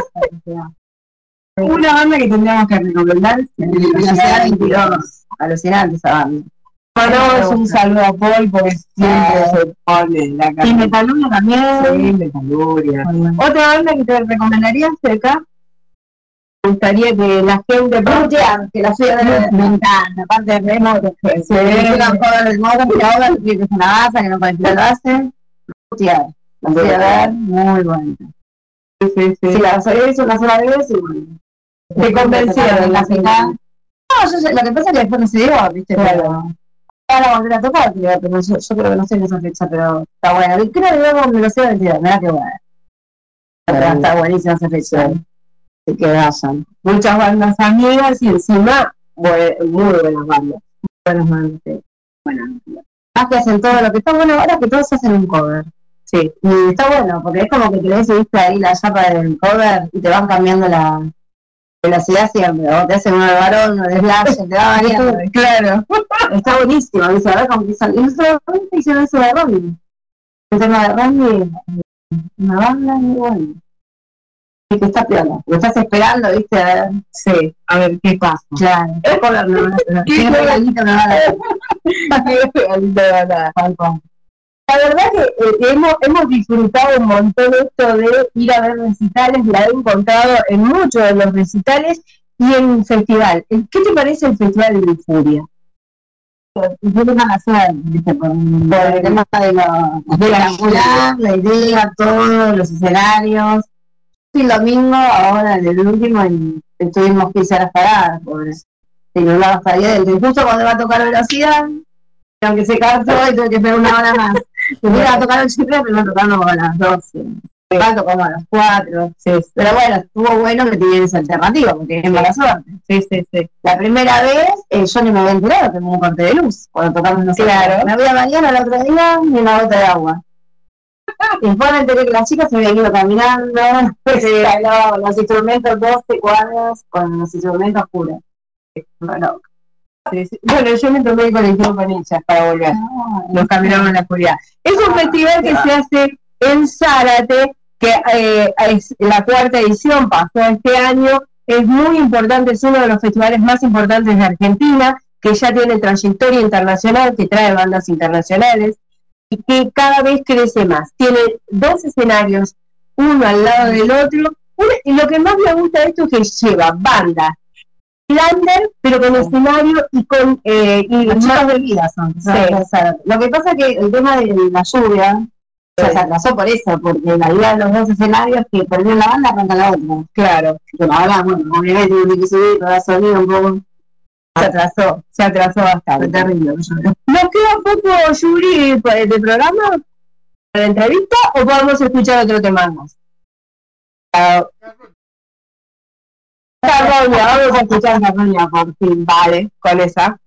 Una banda que tendríamos que recomendar es Velocidad 22. Alucinante esa banda. Bueno, un saludo a Paul porque siempre se pone la cara. Y Metaluria también. Sí, Metaluria. Otra banda que te recomendaría cerca. Me gustaría que la gente que la ciudad de me encanta, aparte de remoto. Sí, una joda del modo, pero ahora que es una base que no puede tirar base. Rutear. La voy a ver, muy buena. Sí. Si la hizo una sola vez y bueno. Te convencieron en la final. No, lo que pasa es que después no se dio, ¿viste? Pero ahora volver a tocar, pero yo creo que no sé en esa fecha, pero está buena. Creo que luego me lo sé mentira, mirá que buena. Está buenísima esa fecha. Así que vayan. Muchas bandas amigas y encima muy buenas bandas. Buenas bandas, sí. Buenas. Más que hacen todo lo que está bueno ahora, que todos hacen un cover. Sí, y está bueno, porque es como que te ves, viste ahí la chapa del cover y te van cambiando la velocidad siempre, o te hacen uno de varón, uno de slash, te va variando. Claro, está buenísimo, dice, a ver cómo empiezan. Y nosotros hicieron eso de Ronnie. El tema de Ronnie, una banda muy buena. Y que está piola, lo estás esperando, viste, a ver. Sí, a ver qué pasa. Claro, es cover, no, ¿qué regalito me van a dar? ¿Qué regalito me van a dar? La verdad que hemos disfrutado un montón esto de ir a ver recitales, la he encontrado en muchos de los recitales y en festival. ¿Qué te parece el Festival de Furia? Tiene mala suerte, ¿viste? Por el tema de la idea, todos los escenarios. Y el domingo, ahora en el último, tuvimos que hacer las paradas, no la bastaría justo cuando va a tocar velocidad, aunque se cartó y tuve que esperar una hora más. Iba a tocar el chifre, pero no tocando como a las 12. Iba como a las 4. Sí. Pero bueno, estuvo bueno que tuvieras alternativa, porque es mala suerte. Sí. La primera vez, yo ni me había enterado que tenía un corte de luz cuando tocamos nosotros. Claro. Me voy a mañana el otro día ni una gota de agua. Y después me enteré que las chicas se habían ido caminando, los instrumentos 12 cuadros con los instrumentos puros. Bueno, yo me tomé el colectivo con ellas para volver. Nos caminaron en la oscuridad. Es un festival que se hace en Zárate, que es la 4ª edición, pasó este año. Es muy importante, es uno de los festivales más importantes de Argentina, que ya tiene trayectoria internacional, que trae bandas internacionales y que cada vez crece más. Tiene 2 escenarios, uno al lado del otro. Y lo que más me gusta de esto es que lleva bandas Lander, pero con escenario y con más bebidas son. Sí. Lo que pasa es que el tema de la lluvia se atrasó por eso, porque en realidad los 2 escenarios que perdió la banda arranca la otra. Claro. Pero ahora, bueno, obviamente tiene que subir, todo sonido un poco. Se atrasó bastante. Fue terrible. ¿Nos queda poco, Yuri, de programa para la entrevista o podemos escuchar otro tema más? Carroña, vamos a escuchar Carroña por fin, vale, con esa.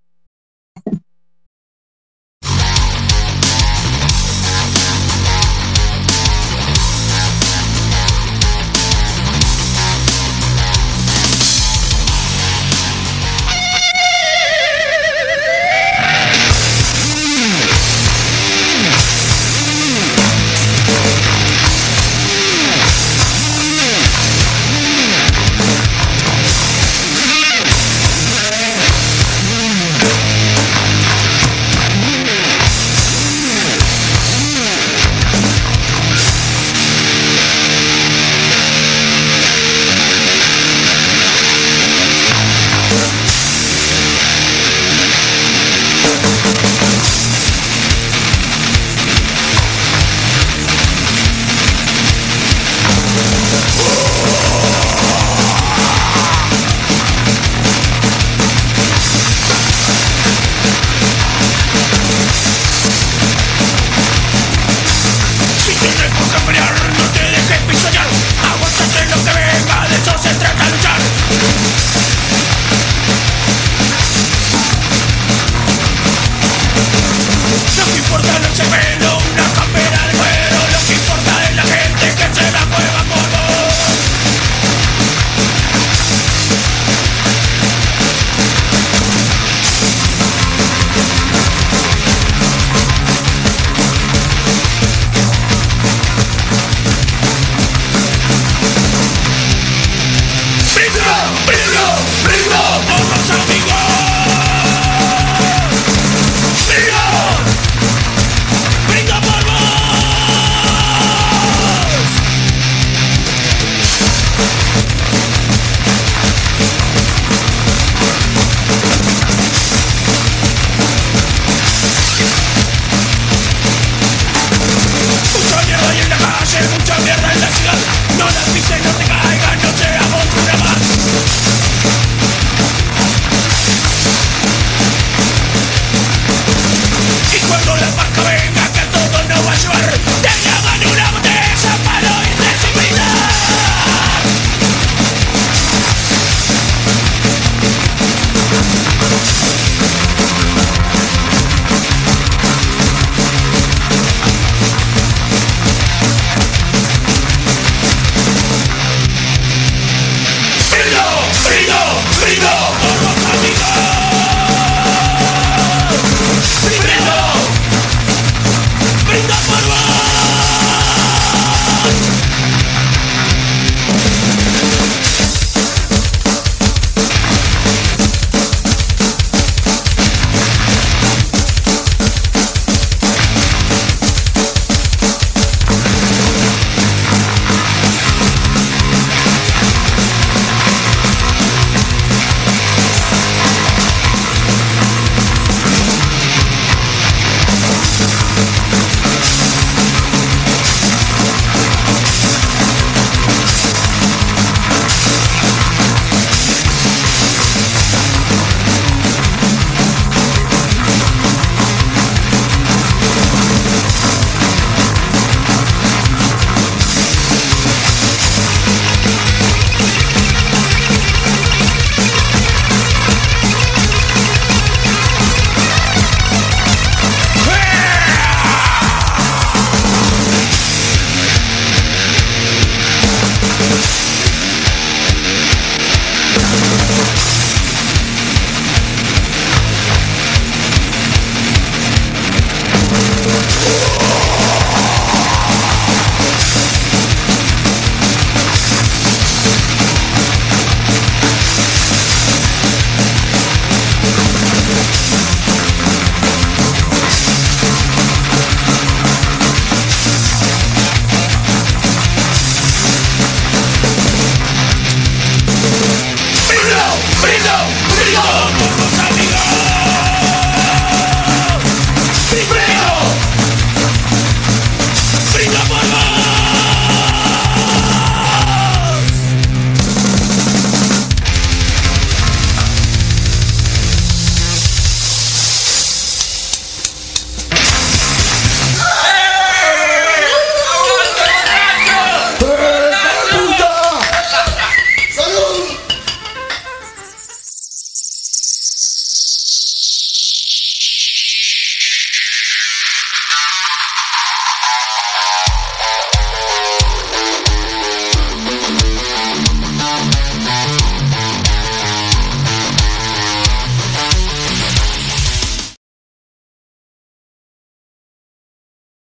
¡Brinda!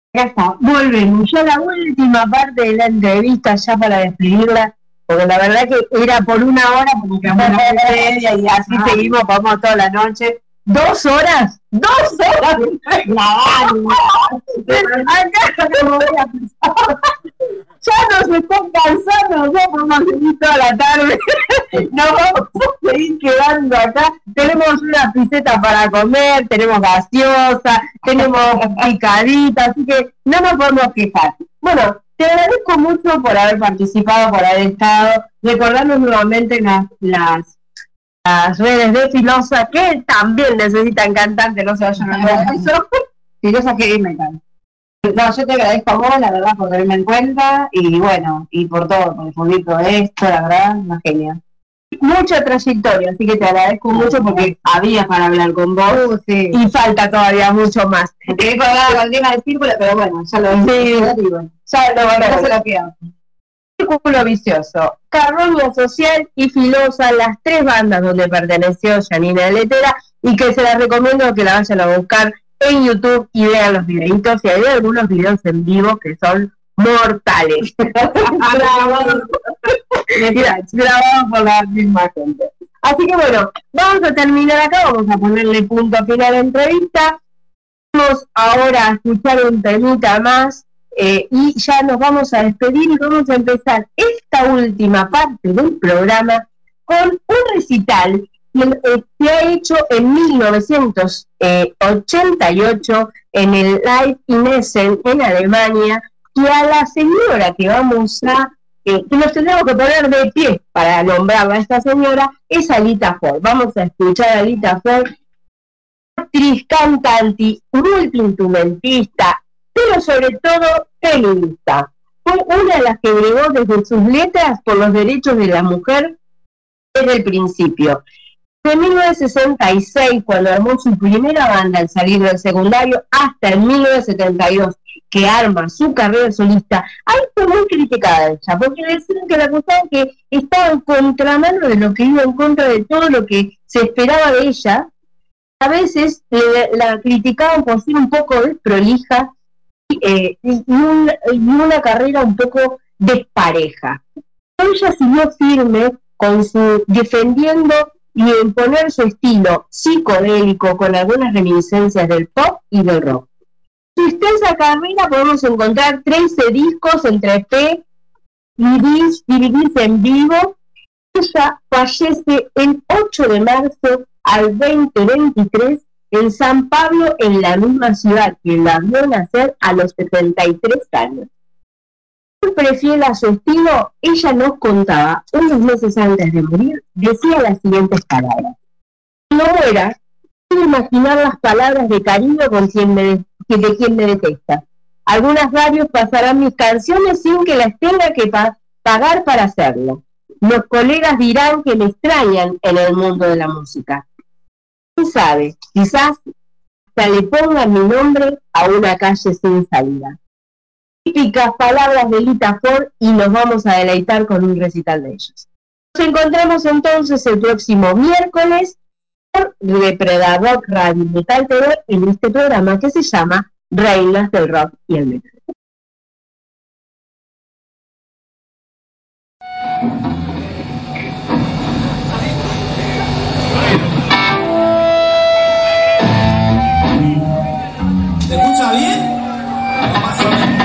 Ya está, volvemos. Ya la última parte de la entrevista, ya para despedirla, porque la verdad que era por 1 hora, porque quedamos en la media y así seguimos, vamos toda la noche. 2 horas, 2 horas grabando. Acá no voy a pensar. Ya nos están cansando, nosotros vamos a seguir toda la tarde. Nos vamos a seguir quedando acá. Tenemos una piseta para comer, tenemos gaseosa, tenemos picadita, así que no nos podemos quejar. Bueno, te agradezco mucho por haber participado, por haber estado. Recordarnos nuevamente las redes de Filosa, que también necesitan cantantes, no se vayan a olvidar eso. Filosa Heavy Metal. No, yo te agradezco a vos, la verdad, por tenerme en cuenta y bueno, y por todo, por difundir todo esto, la verdad, una genia. Mucha trayectoria, así que te agradezco mucho porque había para hablar con vos sí. Y falta todavía mucho más. Quedé colgada con el tema del círculo, pero bueno, ya lo ya se lo queda. Círculo Vicioso, Carroña Social y Filosa, las 3 bandas donde perteneció Janina Letera y que se las recomiendo que la vayan a buscar en YouTube y vean los videitos, y hay algunos videos en vivo que son mortales. Grabados por la misma gente. Así que bueno, vamos a terminar acá, vamos a ponerle punto final a la entrevista. Vamos ahora a escuchar un temita más y ya nos vamos a despedir y vamos a empezar esta última parte del programa con un recital que se ha hecho en 1988 en el Live in Essen en Alemania, y a la señora que vamos a que nos tenemos que poner de pie para nombrarla a esta señora es Alita Ford. Vamos a escuchar a Alita Ford, actriz, cantante, multiinstrumentista, pero sobre todo feminista. Fue una de las que bregó desde sus letras por los derechos de la mujer desde el principio. En 1966, cuando armó su primera banda al salir del secundario, hasta en 1972, que arma su carrera solista, ahí fue muy criticada ella, porque decían que la acusaban que estaba en contramano de lo que iba en contra de todo lo que se esperaba de ella. A veces la criticaban por ser un poco desprolija y una carrera un poco despareja. Ella siguió firme con su defendiendo y imponer su estilo psicodélico con algunas reminiscencias del pop y del rock. En su extensa carrera podemos encontrar 13 discos entre EP, DVDs en vivo. Ella fallece el 8 de marzo al 2023 en San Pablo, en la misma ciudad que la vio nacer a los 73 años. Siempre fiel a su estilo, ella nos contaba, unos meses antes de morir, decía las siguientes palabras: no muera, quiero imaginar las palabras de cariño de quien me detesta. Algunas radios pasarán mis canciones sin que las tenga que pagar para hacerlo. Los colegas dirán que me extrañan en el mundo de la música. ¿Quién sabe? Quizás hasta le pongan mi nombre a una calle sin salida. Típicas palabras de Alita Ford, y nos vamos a deleitar con un recital de ellos. Nos encontramos entonces el próximo miércoles por Depredar Rock Radio Metal TV en este programa que se llama Reinas del Rock y el Metal. ¿Se escucha bien? Más o menos.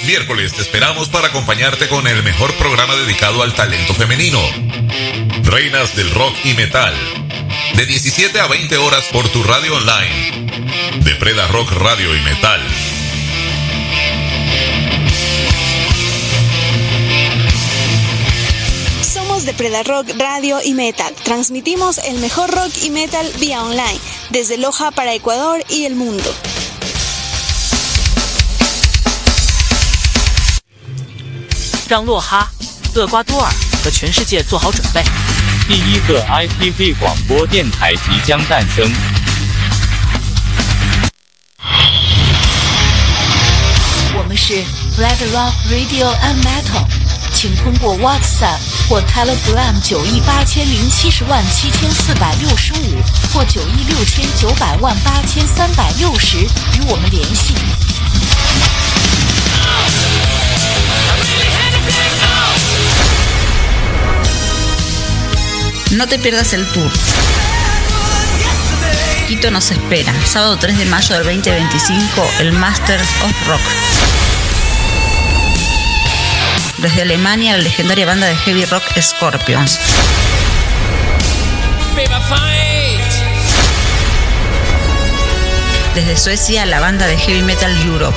miércoles te esperamos para acompañarte con el mejor programa dedicado al talento femenino. Reinas del rock y metal. De 17 a 20 horas por tu radio online. De Preda Rock Radio y Metal. Somos de Preda Rock Radio y Metal. Transmitimos el mejor rock y metal vía online. Desde Loja para Ecuador y el mundo. 让洛哈、厄瓜多尔和全世界做好准备。 第一个 IPV 广播电台即将诞生。 我们是 Red Rock Radio and Metal， 请通过 WhatsApp 或 Telegram 9亿8070万7465或9亿6900万8360与我们联系。 No te pierdas el tour. Quito nos espera. Sábado 3 de mayo del 2025, el Masters of Rock. Desde Alemania, la legendaria banda de heavy rock Scorpions. Desde Suecia, la banda de heavy metal Europe.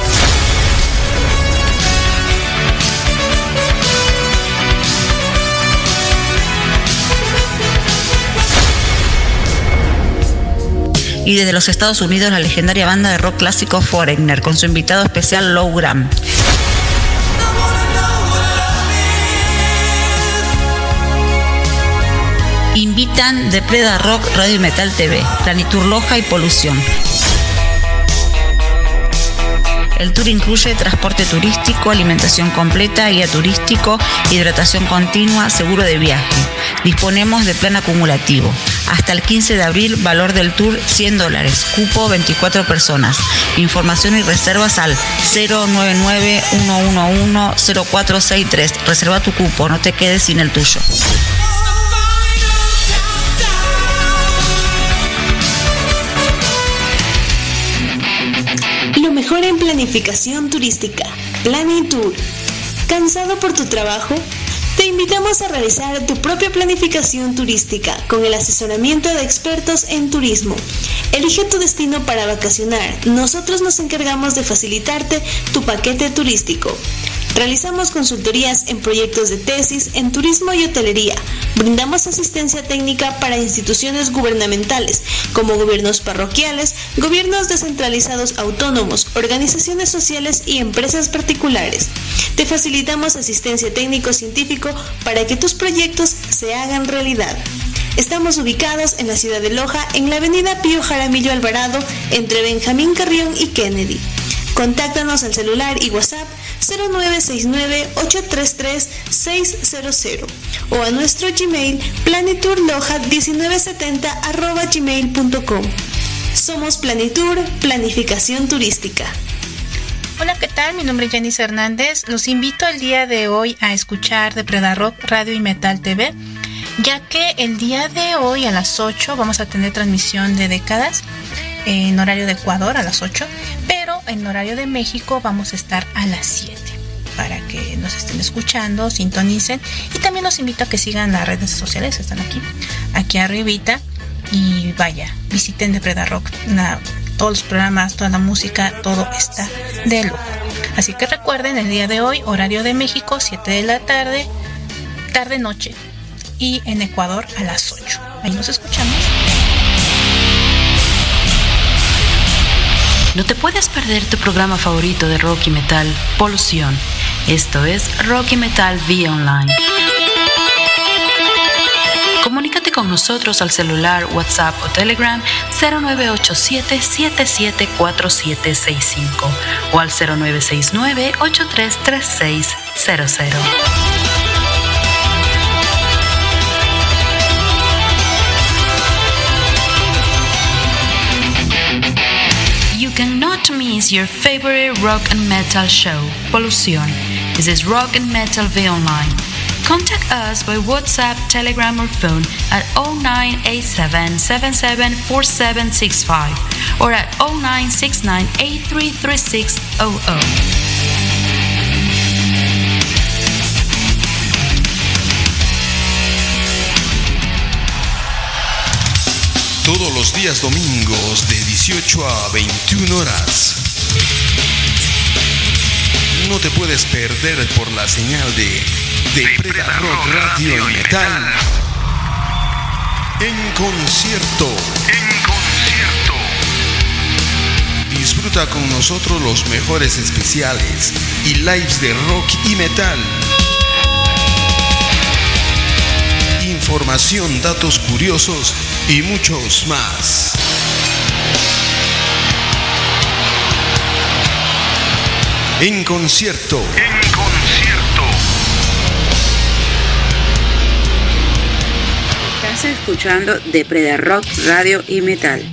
Y desde los Estados Unidos, la legendaria banda de rock clásico Foreigner, con su invitado especial Low Gram. Invitan de Preda Rock Radio y Metal TV, Planitur Loja y Polución. El tour incluye transporte turístico, alimentación completa, guía turístico, hidratación continua, seguro de viaje. Disponemos de plan acumulativo. Hasta el 15 de abril, valor del tour $100, cupo 24 personas. Información y reservas al 099-111-0463. Reserva tu cupo, no te quedes sin el tuyo. Lo mejor en planificación turística. Planitur. ¿Cansado por tu trabajo? Te invitamos a realizar tu propia planificación turística con el asesoramiento de expertos en turismo. Elige tu destino para vacacionar. Nosotros nos encargamos de facilitarte tu paquete turístico. Realizamos consultorías en proyectos de tesis en turismo y hotelería. Brindamos asistencia técnica para instituciones gubernamentales, como gobiernos parroquiales, gobiernos descentralizados autónomos, organizaciones sociales y empresas particulares. Te facilitamos asistencia técnico-científico para que tus proyectos se hagan realidad. Estamos ubicados en la ciudad de Loja, en la avenida Pío Jaramillo Alvarado, entre Benjamín Carrión y Kennedy. Contáctanos al celular y WhatsApp 0969-833-600 o a nuestro Gmail planiturloja1970@gmail.com. Somos Planitur, planificación turística. Hola, ¿qué tal? Mi nombre es Janice Hernández. Los invito el día de hoy a escuchar de Preda Rock Radio y Metal TV, ya que el día de hoy a las 8 vamos a tener transmisión de décadas en horario de Ecuador a las 8, pero en horario de México vamos a estar a las 7 para que nos estén escuchando, sintonicen, y también los invito a que sigan las redes sociales, están aquí arribita, y vaya, visiten de Preda Rock, todos los programas, toda la música, todo está de lujo. Así que recuerden, el día de hoy, horario de México, 7 de la tarde, tarde-noche, y en Ecuador a las 8. Ahí nos escuchamos. No te puedes perder tu programa favorito de rock y metal, Polución. Esto es Rock y Metal vía online. Comunícate con nosotros al celular, WhatsApp o Telegram 0987-774765 o al 0969-833600. You cannot miss your favorite rock and metal show, Polución. This is Rock and Metal via online. Contact us by WhatsApp, Telegram or phone at 0987-774765 or at 0969-833600. todos los días domingos de 18 a 21 horas. No te puedes perder por la señal de Preda Rock Radio y Metal en concierto. Disfruta con nosotros los mejores especiales y lives de rock y metal. Información, datos curiosos y muchos más. En concierto. Estás escuchando de Preda Rock Radio y Metal.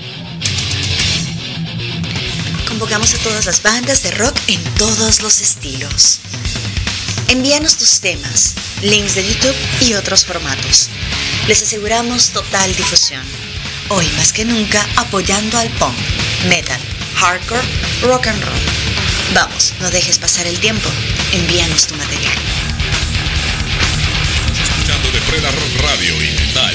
Convocamos a todas las bandas de rock en todos los estilos. Envíanos tus temas, links de YouTube y otros formatos. Les aseguramos total difusión. Hoy más que nunca apoyando al punk, metal, hardcore, rock and roll. Vamos, no dejes pasar el tiempo. Envíanos tu material. Escuchando de Preda Rock Radio y Metal.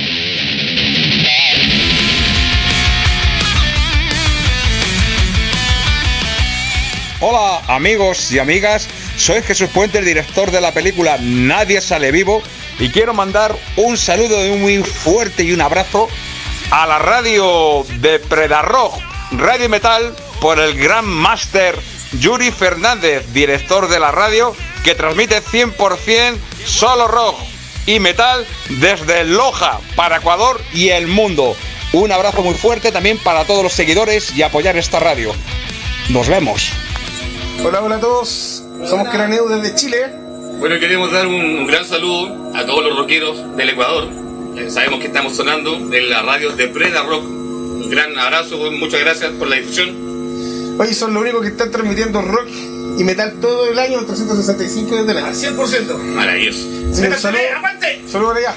Hola amigos y amigas, soy Jesús Puente, el director de la película Nadie sale vivo, y quiero mandar un saludo muy fuerte y un abrazo a la radio de Preda Rock Radio y Metal por el gran máster Yuri Fernández, director de la radio, que transmite 100% solo rock y metal desde Loja para Ecuador y el mundo. Un abrazo muy fuerte también para todos los seguidores y apoyar esta radio. Nos vemos. Hola a todos, somos Craneo desde Chile. Bueno, queremos dar un gran saludo a todos los rockeros del Ecuador. Sabemos que estamos sonando en la radio de Preda Rock. Un gran abrazo, muchas gracias por la difusión. Hoy son los únicos que están transmitiendo rock y metal todo el año, 365 desde el año. Al 100%. Maravilloso. Sí, saludos, aguante. Saludos para allá.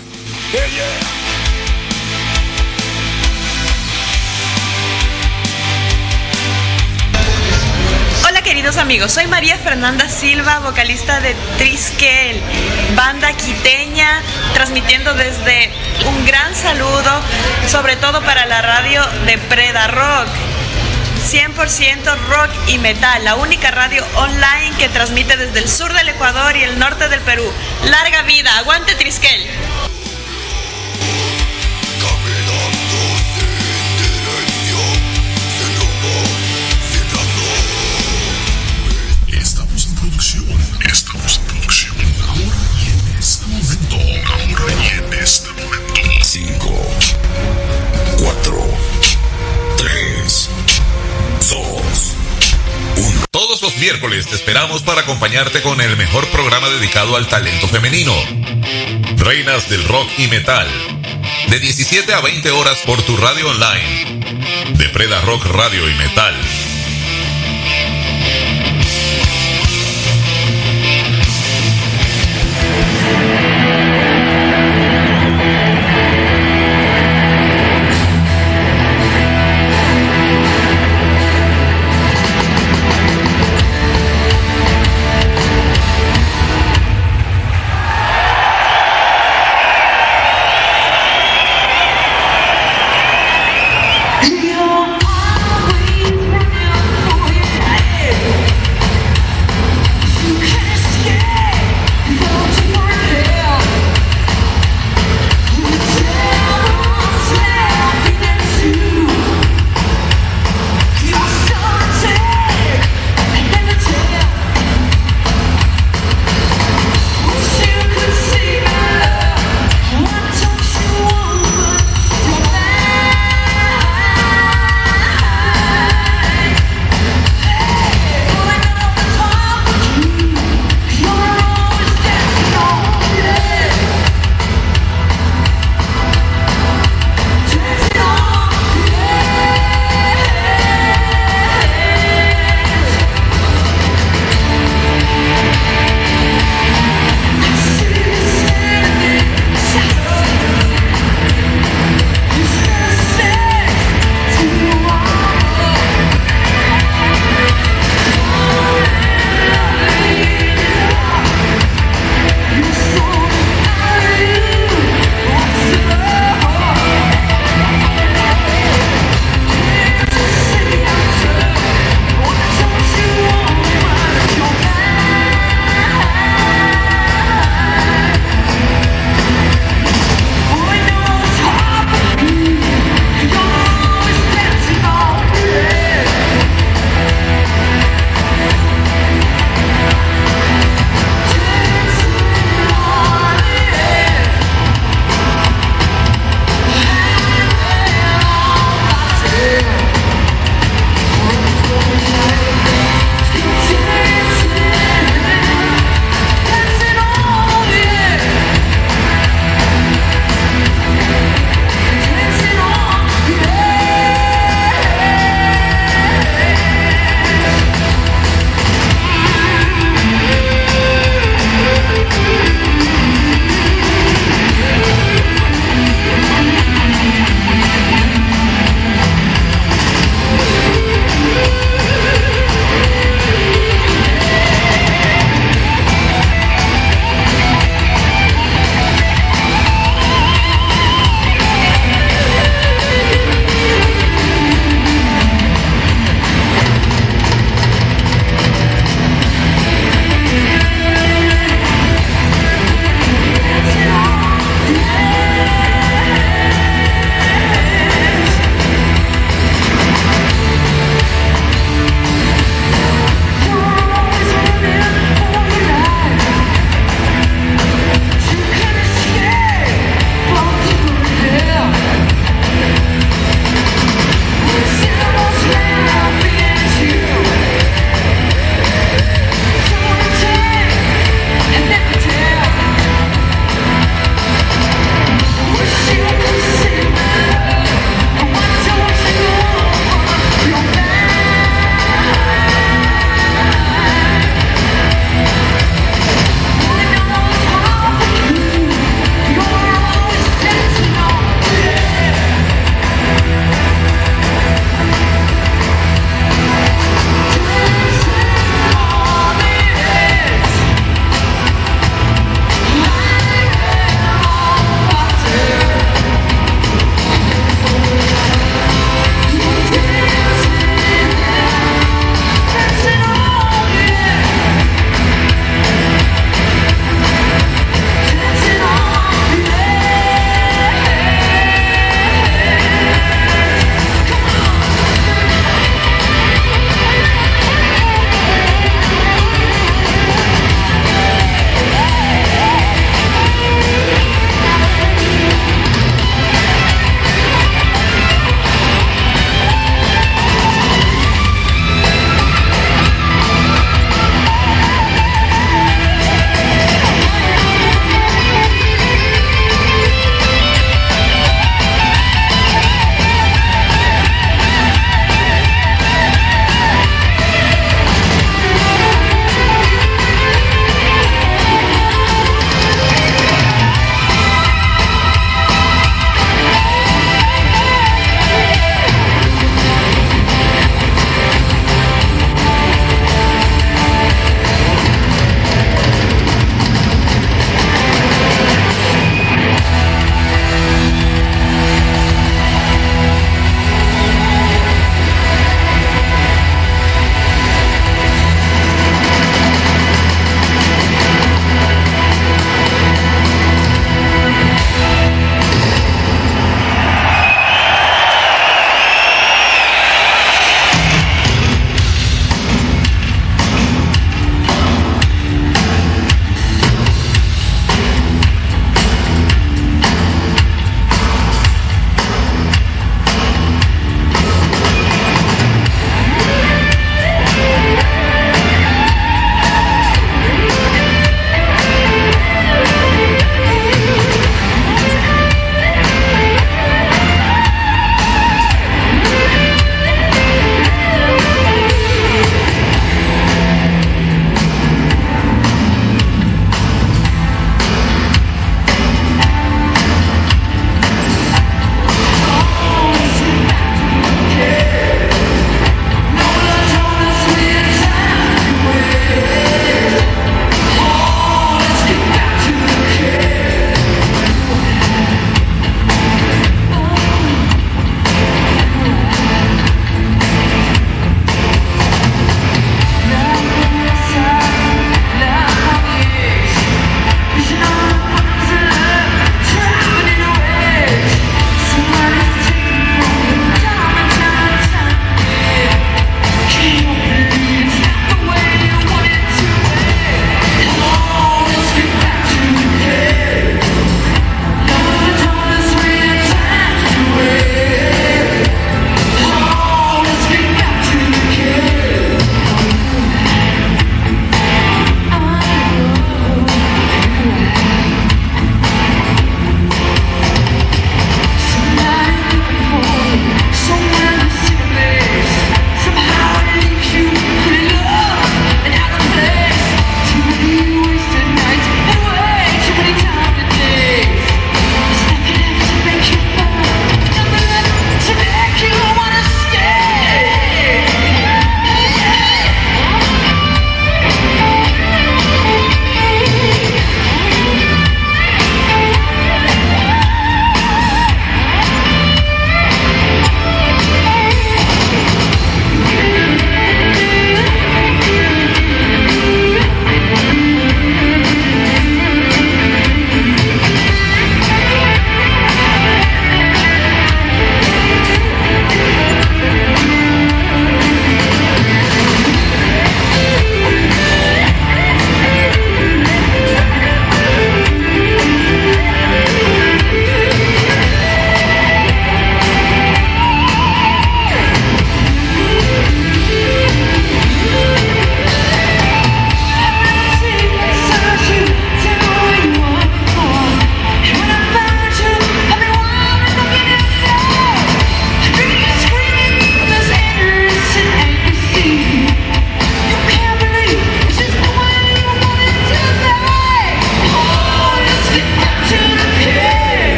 Hola queridos amigos, soy María Fernanda Silva, vocalista de Triskel, banda quiteña, transmitiendo desde un gran saludo, sobre todo para la radio de Preda Rock. 100% rock y metal, la única radio online que transmite desde el sur del Ecuador y el norte del Perú. ¡Larga vida! ¡Aguante Triskel! Estamos en producción. Ahora y en este momento. 5, 4, 3, 2, 1. Todos los miércoles te esperamos para acompañarte con el mejor programa dedicado al talento femenino. Reinas del rock y metal. De 17 a 20 horas por tu radio online. De Preda Rock Radio y Metal.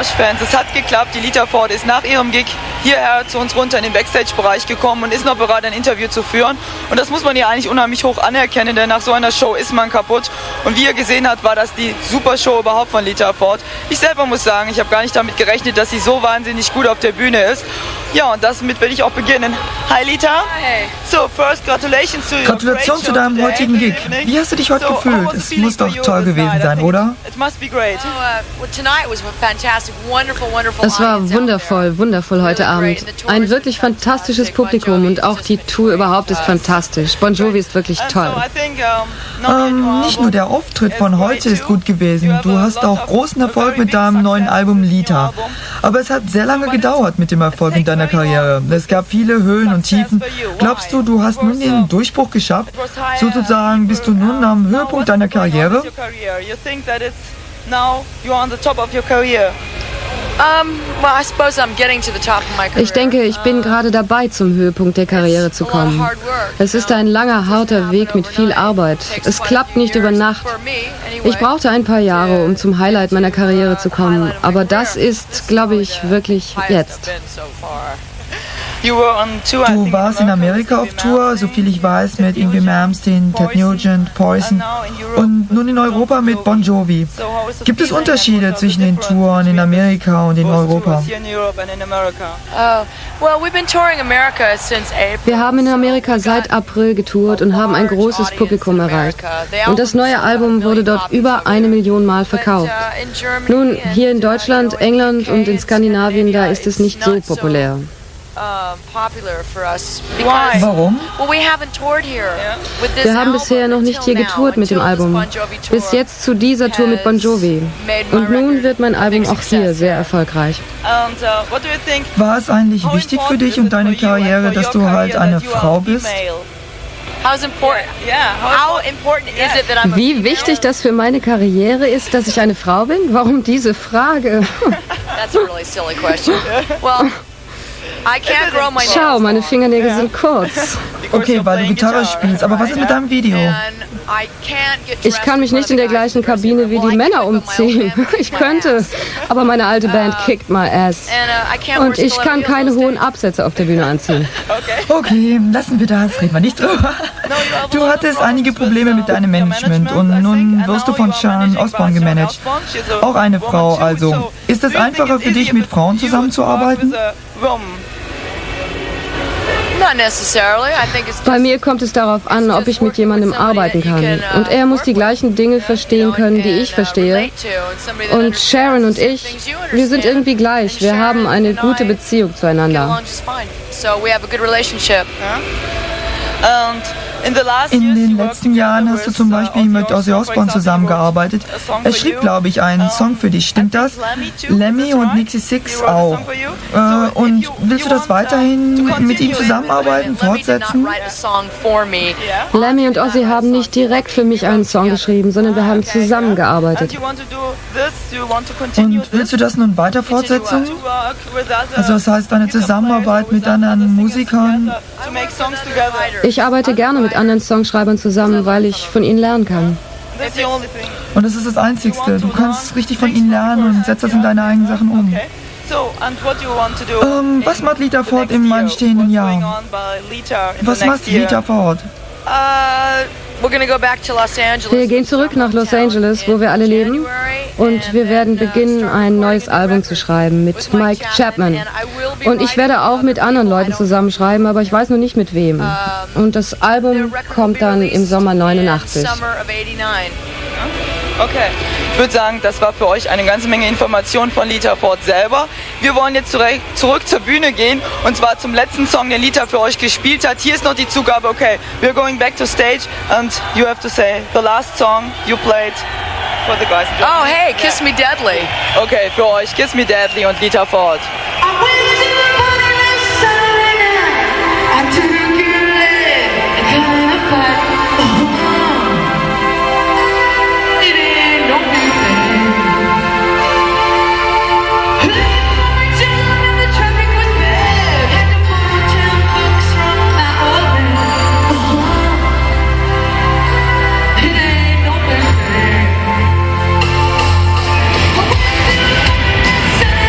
Rush-Fans. Es hat geklappt. Die Lita Ford ist nach ihrem Gig hierher zu uns runter in den Backstage-Bereich gekommen und ist noch bereit, ein Interview zu führen. Und das muss man ihr eigentlich unheimlich hoch anerkennen, denn nach so einer Show ist man kaputt. Und wie ihr gesehen habt, war das die super Show überhaupt von Lita Ford. Ich selber muss sagen, ich habe gar nicht damit gerechnet, dass sie so wahnsinnig gut auf der Bühne ist. Ja, und damit will ich auch beginnen. Hi Lita. Hi. So, first congratulations to your Gratulation zu deinem heutigen Gig. Wie hast du dich heute gefühlt? Es muss doch toll gewesen sein, oder? It must be great. Es war wundervoll heute Abend. Ein wirklich fantastisches Publikum und auch die Tour überhaupt ist fantastisch. Bon Jovi ist wirklich toll. Nicht nur der Auftritt von heute ist gut gewesen. Du hast auch großen Erfolg mit deinem neuen Album Lita. Aber es hat sehr lange gedauert mit dem Erfolg in deiner Karriere. Es gab viele Höhen und Tiefen. Glaubst du, du hast nun den Durchbruch geschafft? Sozusagen bist du nun am Höhepunkt deiner Karriere? Ich denke, ich bin gerade dabei, zum Höhepunkt der Karriere zu kommen. Es ist ein langer, harter Weg mit viel Arbeit. Es klappt nicht über Nacht. Ich brauchte ein paar Jahre, um zum Highlight meiner Karriere zu kommen. Aber das ist, glaube ich, wirklich jetzt. Du warst in Amerika auf Tour, soviel ich weiß, mit Yngwie Malmsteen, Ted Nugent, Poison und nun in Europa mit Bon Jovi. Gibt es Unterschiede zwischen den Touren in Amerika und in Europa? Wir haben in Amerika seit April getourt und haben ein großes Publikum erreicht. Und das neue Album wurde dort über 1 Million Mal verkauft. Nun, hier in Deutschland, England und in Skandinavien, da ist es nicht so populär. Warum? Wir haben bisher noch nicht hier getourt mit dem Album. Bis jetzt zu dieser Tour mit Bon Jovi. Und nun wird mein Album auch hier sehr erfolgreich. War es eigentlich wichtig für dich und deine Karriere, dass du halt eine Frau bist? Wie wichtig das für meine Karriere ist, dass ich eine Frau bin? Warum diese Frage? Schau, meine Fingernägel sind kurz. Okay, weil du Gitarre spielst, aber was ist mit deinem Video? Ich kann mich nicht in der gleichen Kabine wie die Männer umziehen. Ich könnte, aber meine alte Band kickt my ass. Und ich kann keine hohen Absätze auf der Bühne anziehen. Okay, lassen wir das, reden wir nicht drüber. Du hattest einige Probleme mit deinem Management und nun wirst du von Sharon Osbourne gemanagt. Auch eine Frau also. Ist es einfacher für dich, mit Frauen zusammenzuarbeiten? Bei mir kommt es darauf an, ob ich mit jemandem arbeiten kann. Und er muss die gleichen Dinge verstehen können, die ich verstehe. Und Sharon und ich, wir sind irgendwie gleich. Wir haben eine gute Beziehung zueinander. In den letzten Jahren hast du zum Beispiel mit Ozzy Osbourne zusammengearbeitet. Er schrieb, glaube ich, einen Song für dich. Stimmt das? Lemmy und Nixie Six auch. Und willst du das weiterhin mit ihm zusammenarbeiten, fortsetzen? Lemmy und Ozzy haben nicht direkt für mich einen Song geschrieben, sondern wir haben zusammengearbeitet. Und willst du das nun weiter fortsetzen? Also das heißt eine Zusammenarbeit mit anderen Musikern? Ich arbeite gerne mit anderen Songschreibern zusammen, weil ich von ihnen lernen kann. Und das ist das Einzigste. Du kannst richtig von ihnen lernen und setzt das in deine eigenen Sachen um. Was macht Lita Ford im anstehenden Jahr? Was macht Lita Ford? Wir gehen zurück nach Los Angeles, wo wir alle leben, und wir werden beginnen, ein neues Album zu schreiben mit Mike Chapman. Und ich werde auch mit anderen Leuten zusammenschreiben, aber ich weiß noch nicht mit wem. Und das Album kommt dann im Sommer 89. Okay, ich würde sagen, das war für euch eine ganze Menge Informationen von Lita Ford selber. Wir wollen jetzt zurück zur Bühne gehen, und zwar zum letzten Song, den Lita für euch gespielt hat. Hier ist noch die Zugabe. Okay, we're going back to stage and you have to say the last song you played for the guys. Oh, hey, Kiss Me Deadly. Okay, für euch Kiss Me Deadly und Lita Ford. Say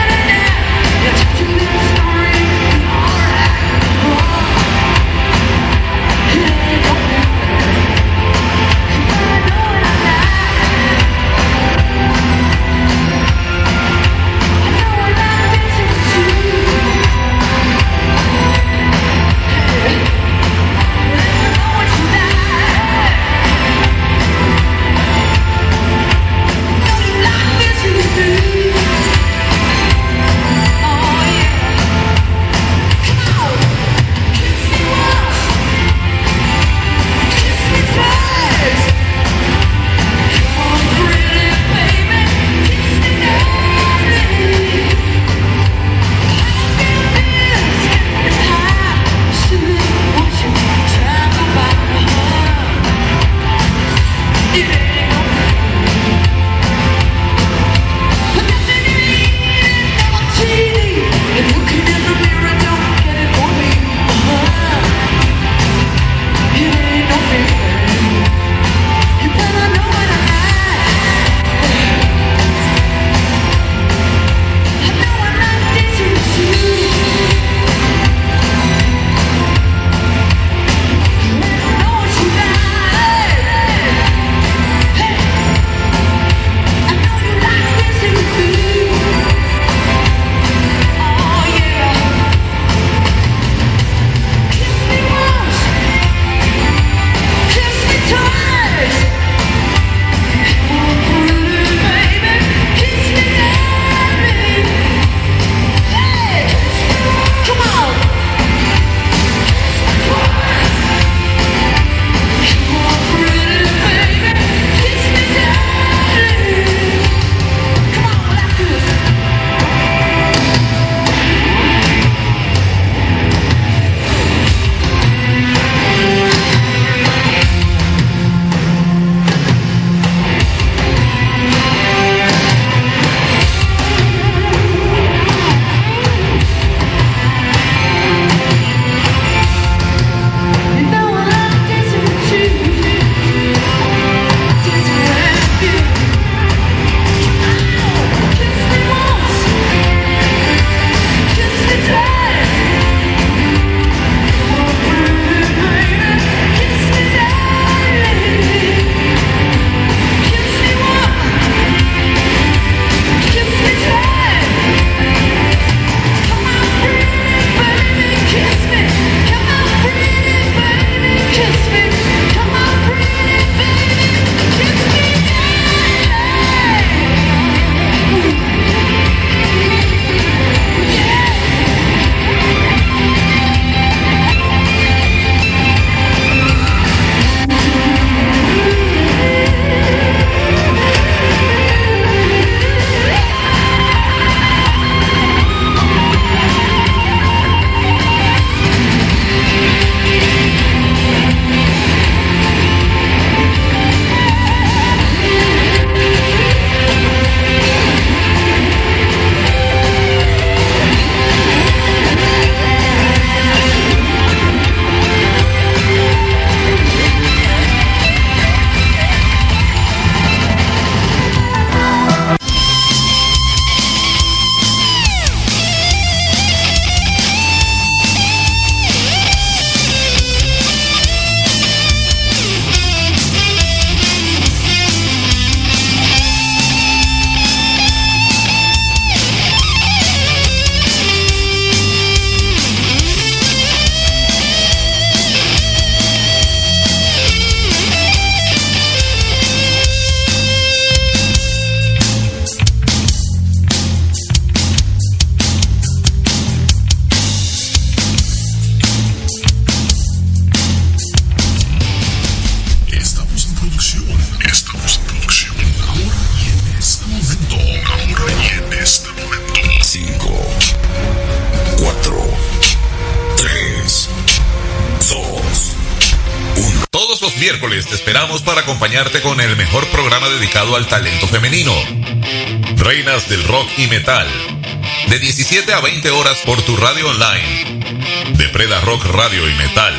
los miércoles te esperamos para acompañarte con el mejor programa dedicado al talento femenino. Reinas del rock y metal. De 17 a 20 horas por tu radio online. De Preda Rock Radio y Metal.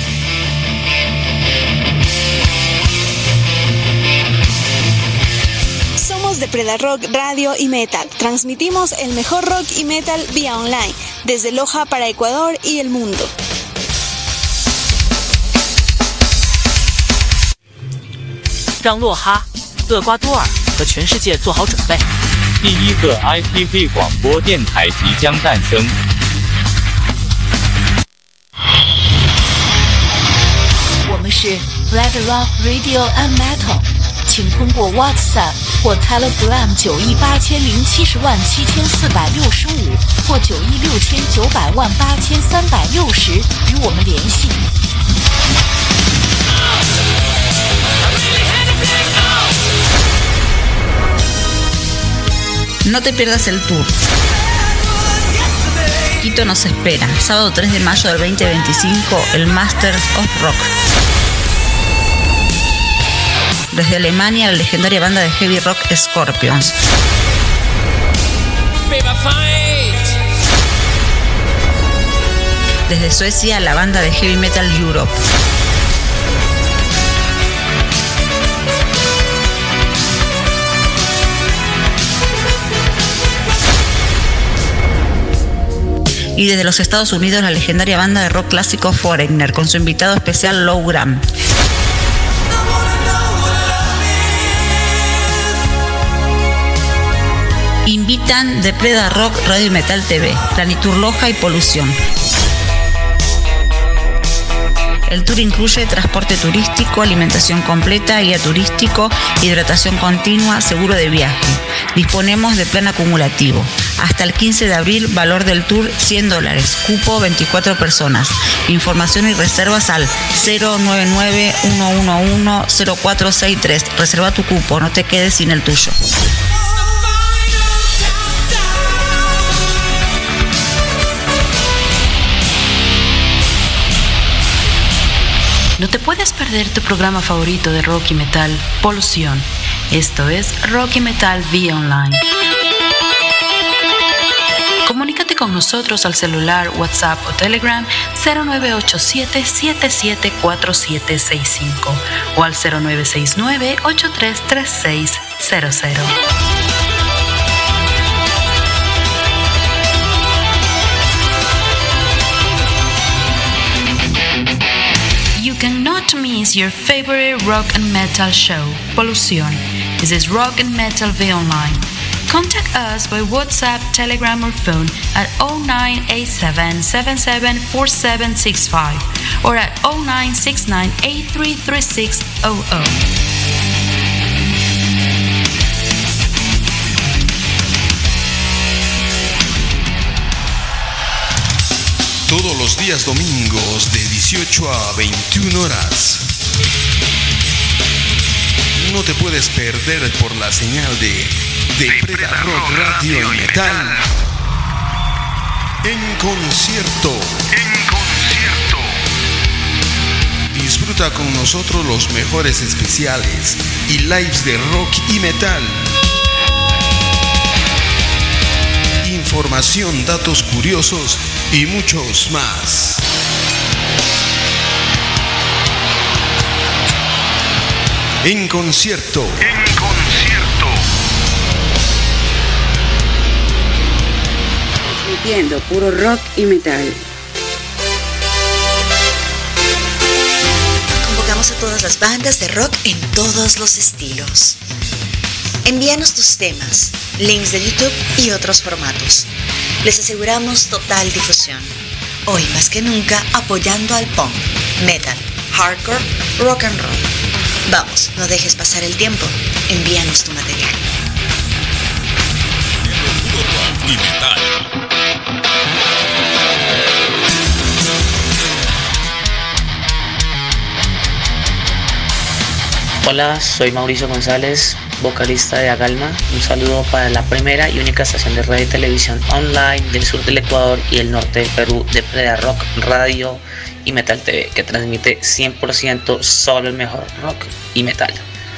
Somos de Preda Rock Radio y Metal. Transmitimos el mejor rock y metal vía online, desde Loja para Ecuador y el mundo. 让洛哈、厄瓜多尔和全世界做好准备。 第一个 IPV 广播电台即将诞生。 我们是 Red Rock Radio and Metal， 请通过 WhatsApp 或 Telegram 918070745或91690088360与我们联系。 No te pierdas el tour. Quito nos espera. Sábado 3 de mayo del 2025, el Masters of Rock. Desde Alemania, la legendaria banda de heavy rock Scorpions. Desde Suecia, la banda de heavy metal Europe. Y desde los Estados Unidos, la legendaria banda de rock clásico Foreigner, con su invitado especial Low Gram. Invitan de Preda Rock Radio y Metal TV, Planitur Loja y Polución. El tour incluye transporte turístico, alimentación completa, guía turístico, hidratación continua, seguro de viaje. Disponemos de plan acumulativo. Hasta el 15 de abril, valor del tour $100, cupo 24 personas. Información y reservas al 099-111-0463. Reserva tu cupo, no te quedes sin el tuyo. No te puedes perder tu programa favorito de rock y metal, Polución. Esto es Rock y Metal vía online. Comunícate con nosotros al celular, WhatsApp o Telegram 0987-774765 o al 0969-833600. You cannot miss your favorite rock and metal show, Polución. This is Rock and Metal via online. Contact us by WhatsApp, Telegram or phone at 0987-774765 or at 0969-833600. Todos los días domingos de 18 a 21 horas. No te puedes perder por la señal de Preda Rock Radio y Metal. En concierto. Disfruta con nosotros los mejores especiales y lives de rock y metal. Información, datos curiosos y muchos más. En concierto. Transmitiendo puro rock y metal. Convocamos a todas las bandas de rock en todos los estilos. Envíanos tus temas, links de YouTube y otros formatos. Les aseguramos total difusión. Hoy más que nunca apoyando al punk, metal, hardcore, rock and roll. Vamos, no dejes pasar el tiempo. Envíanos tu material. Y metal. Hola, soy Mauricio González vocalista de Agalma. Un saludo para la primera y única estación de radio y televisión online del sur del Ecuador y el norte del Perú, de Preda Rock Radio y Metal TV, que transmite 100% solo el mejor rock y metal.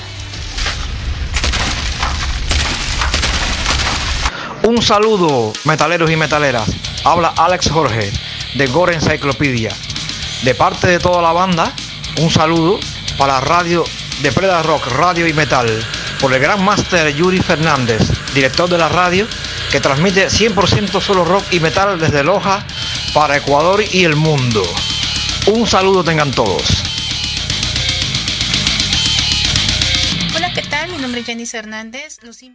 Un saludo, metaleros y metaleras. Habla Alex Jorge de Gore Encyclopedia. De parte de toda la banda, un saludo para Radio de Preda Rock, Radio y Metal, por el gran máster Yuri Fernández, director de la radio, que transmite 100% solo rock y metal desde Loja para Ecuador y el mundo. Un saludo tengan todos. Hola, ¿qué tal? Mi nombre es Jenny Hernández.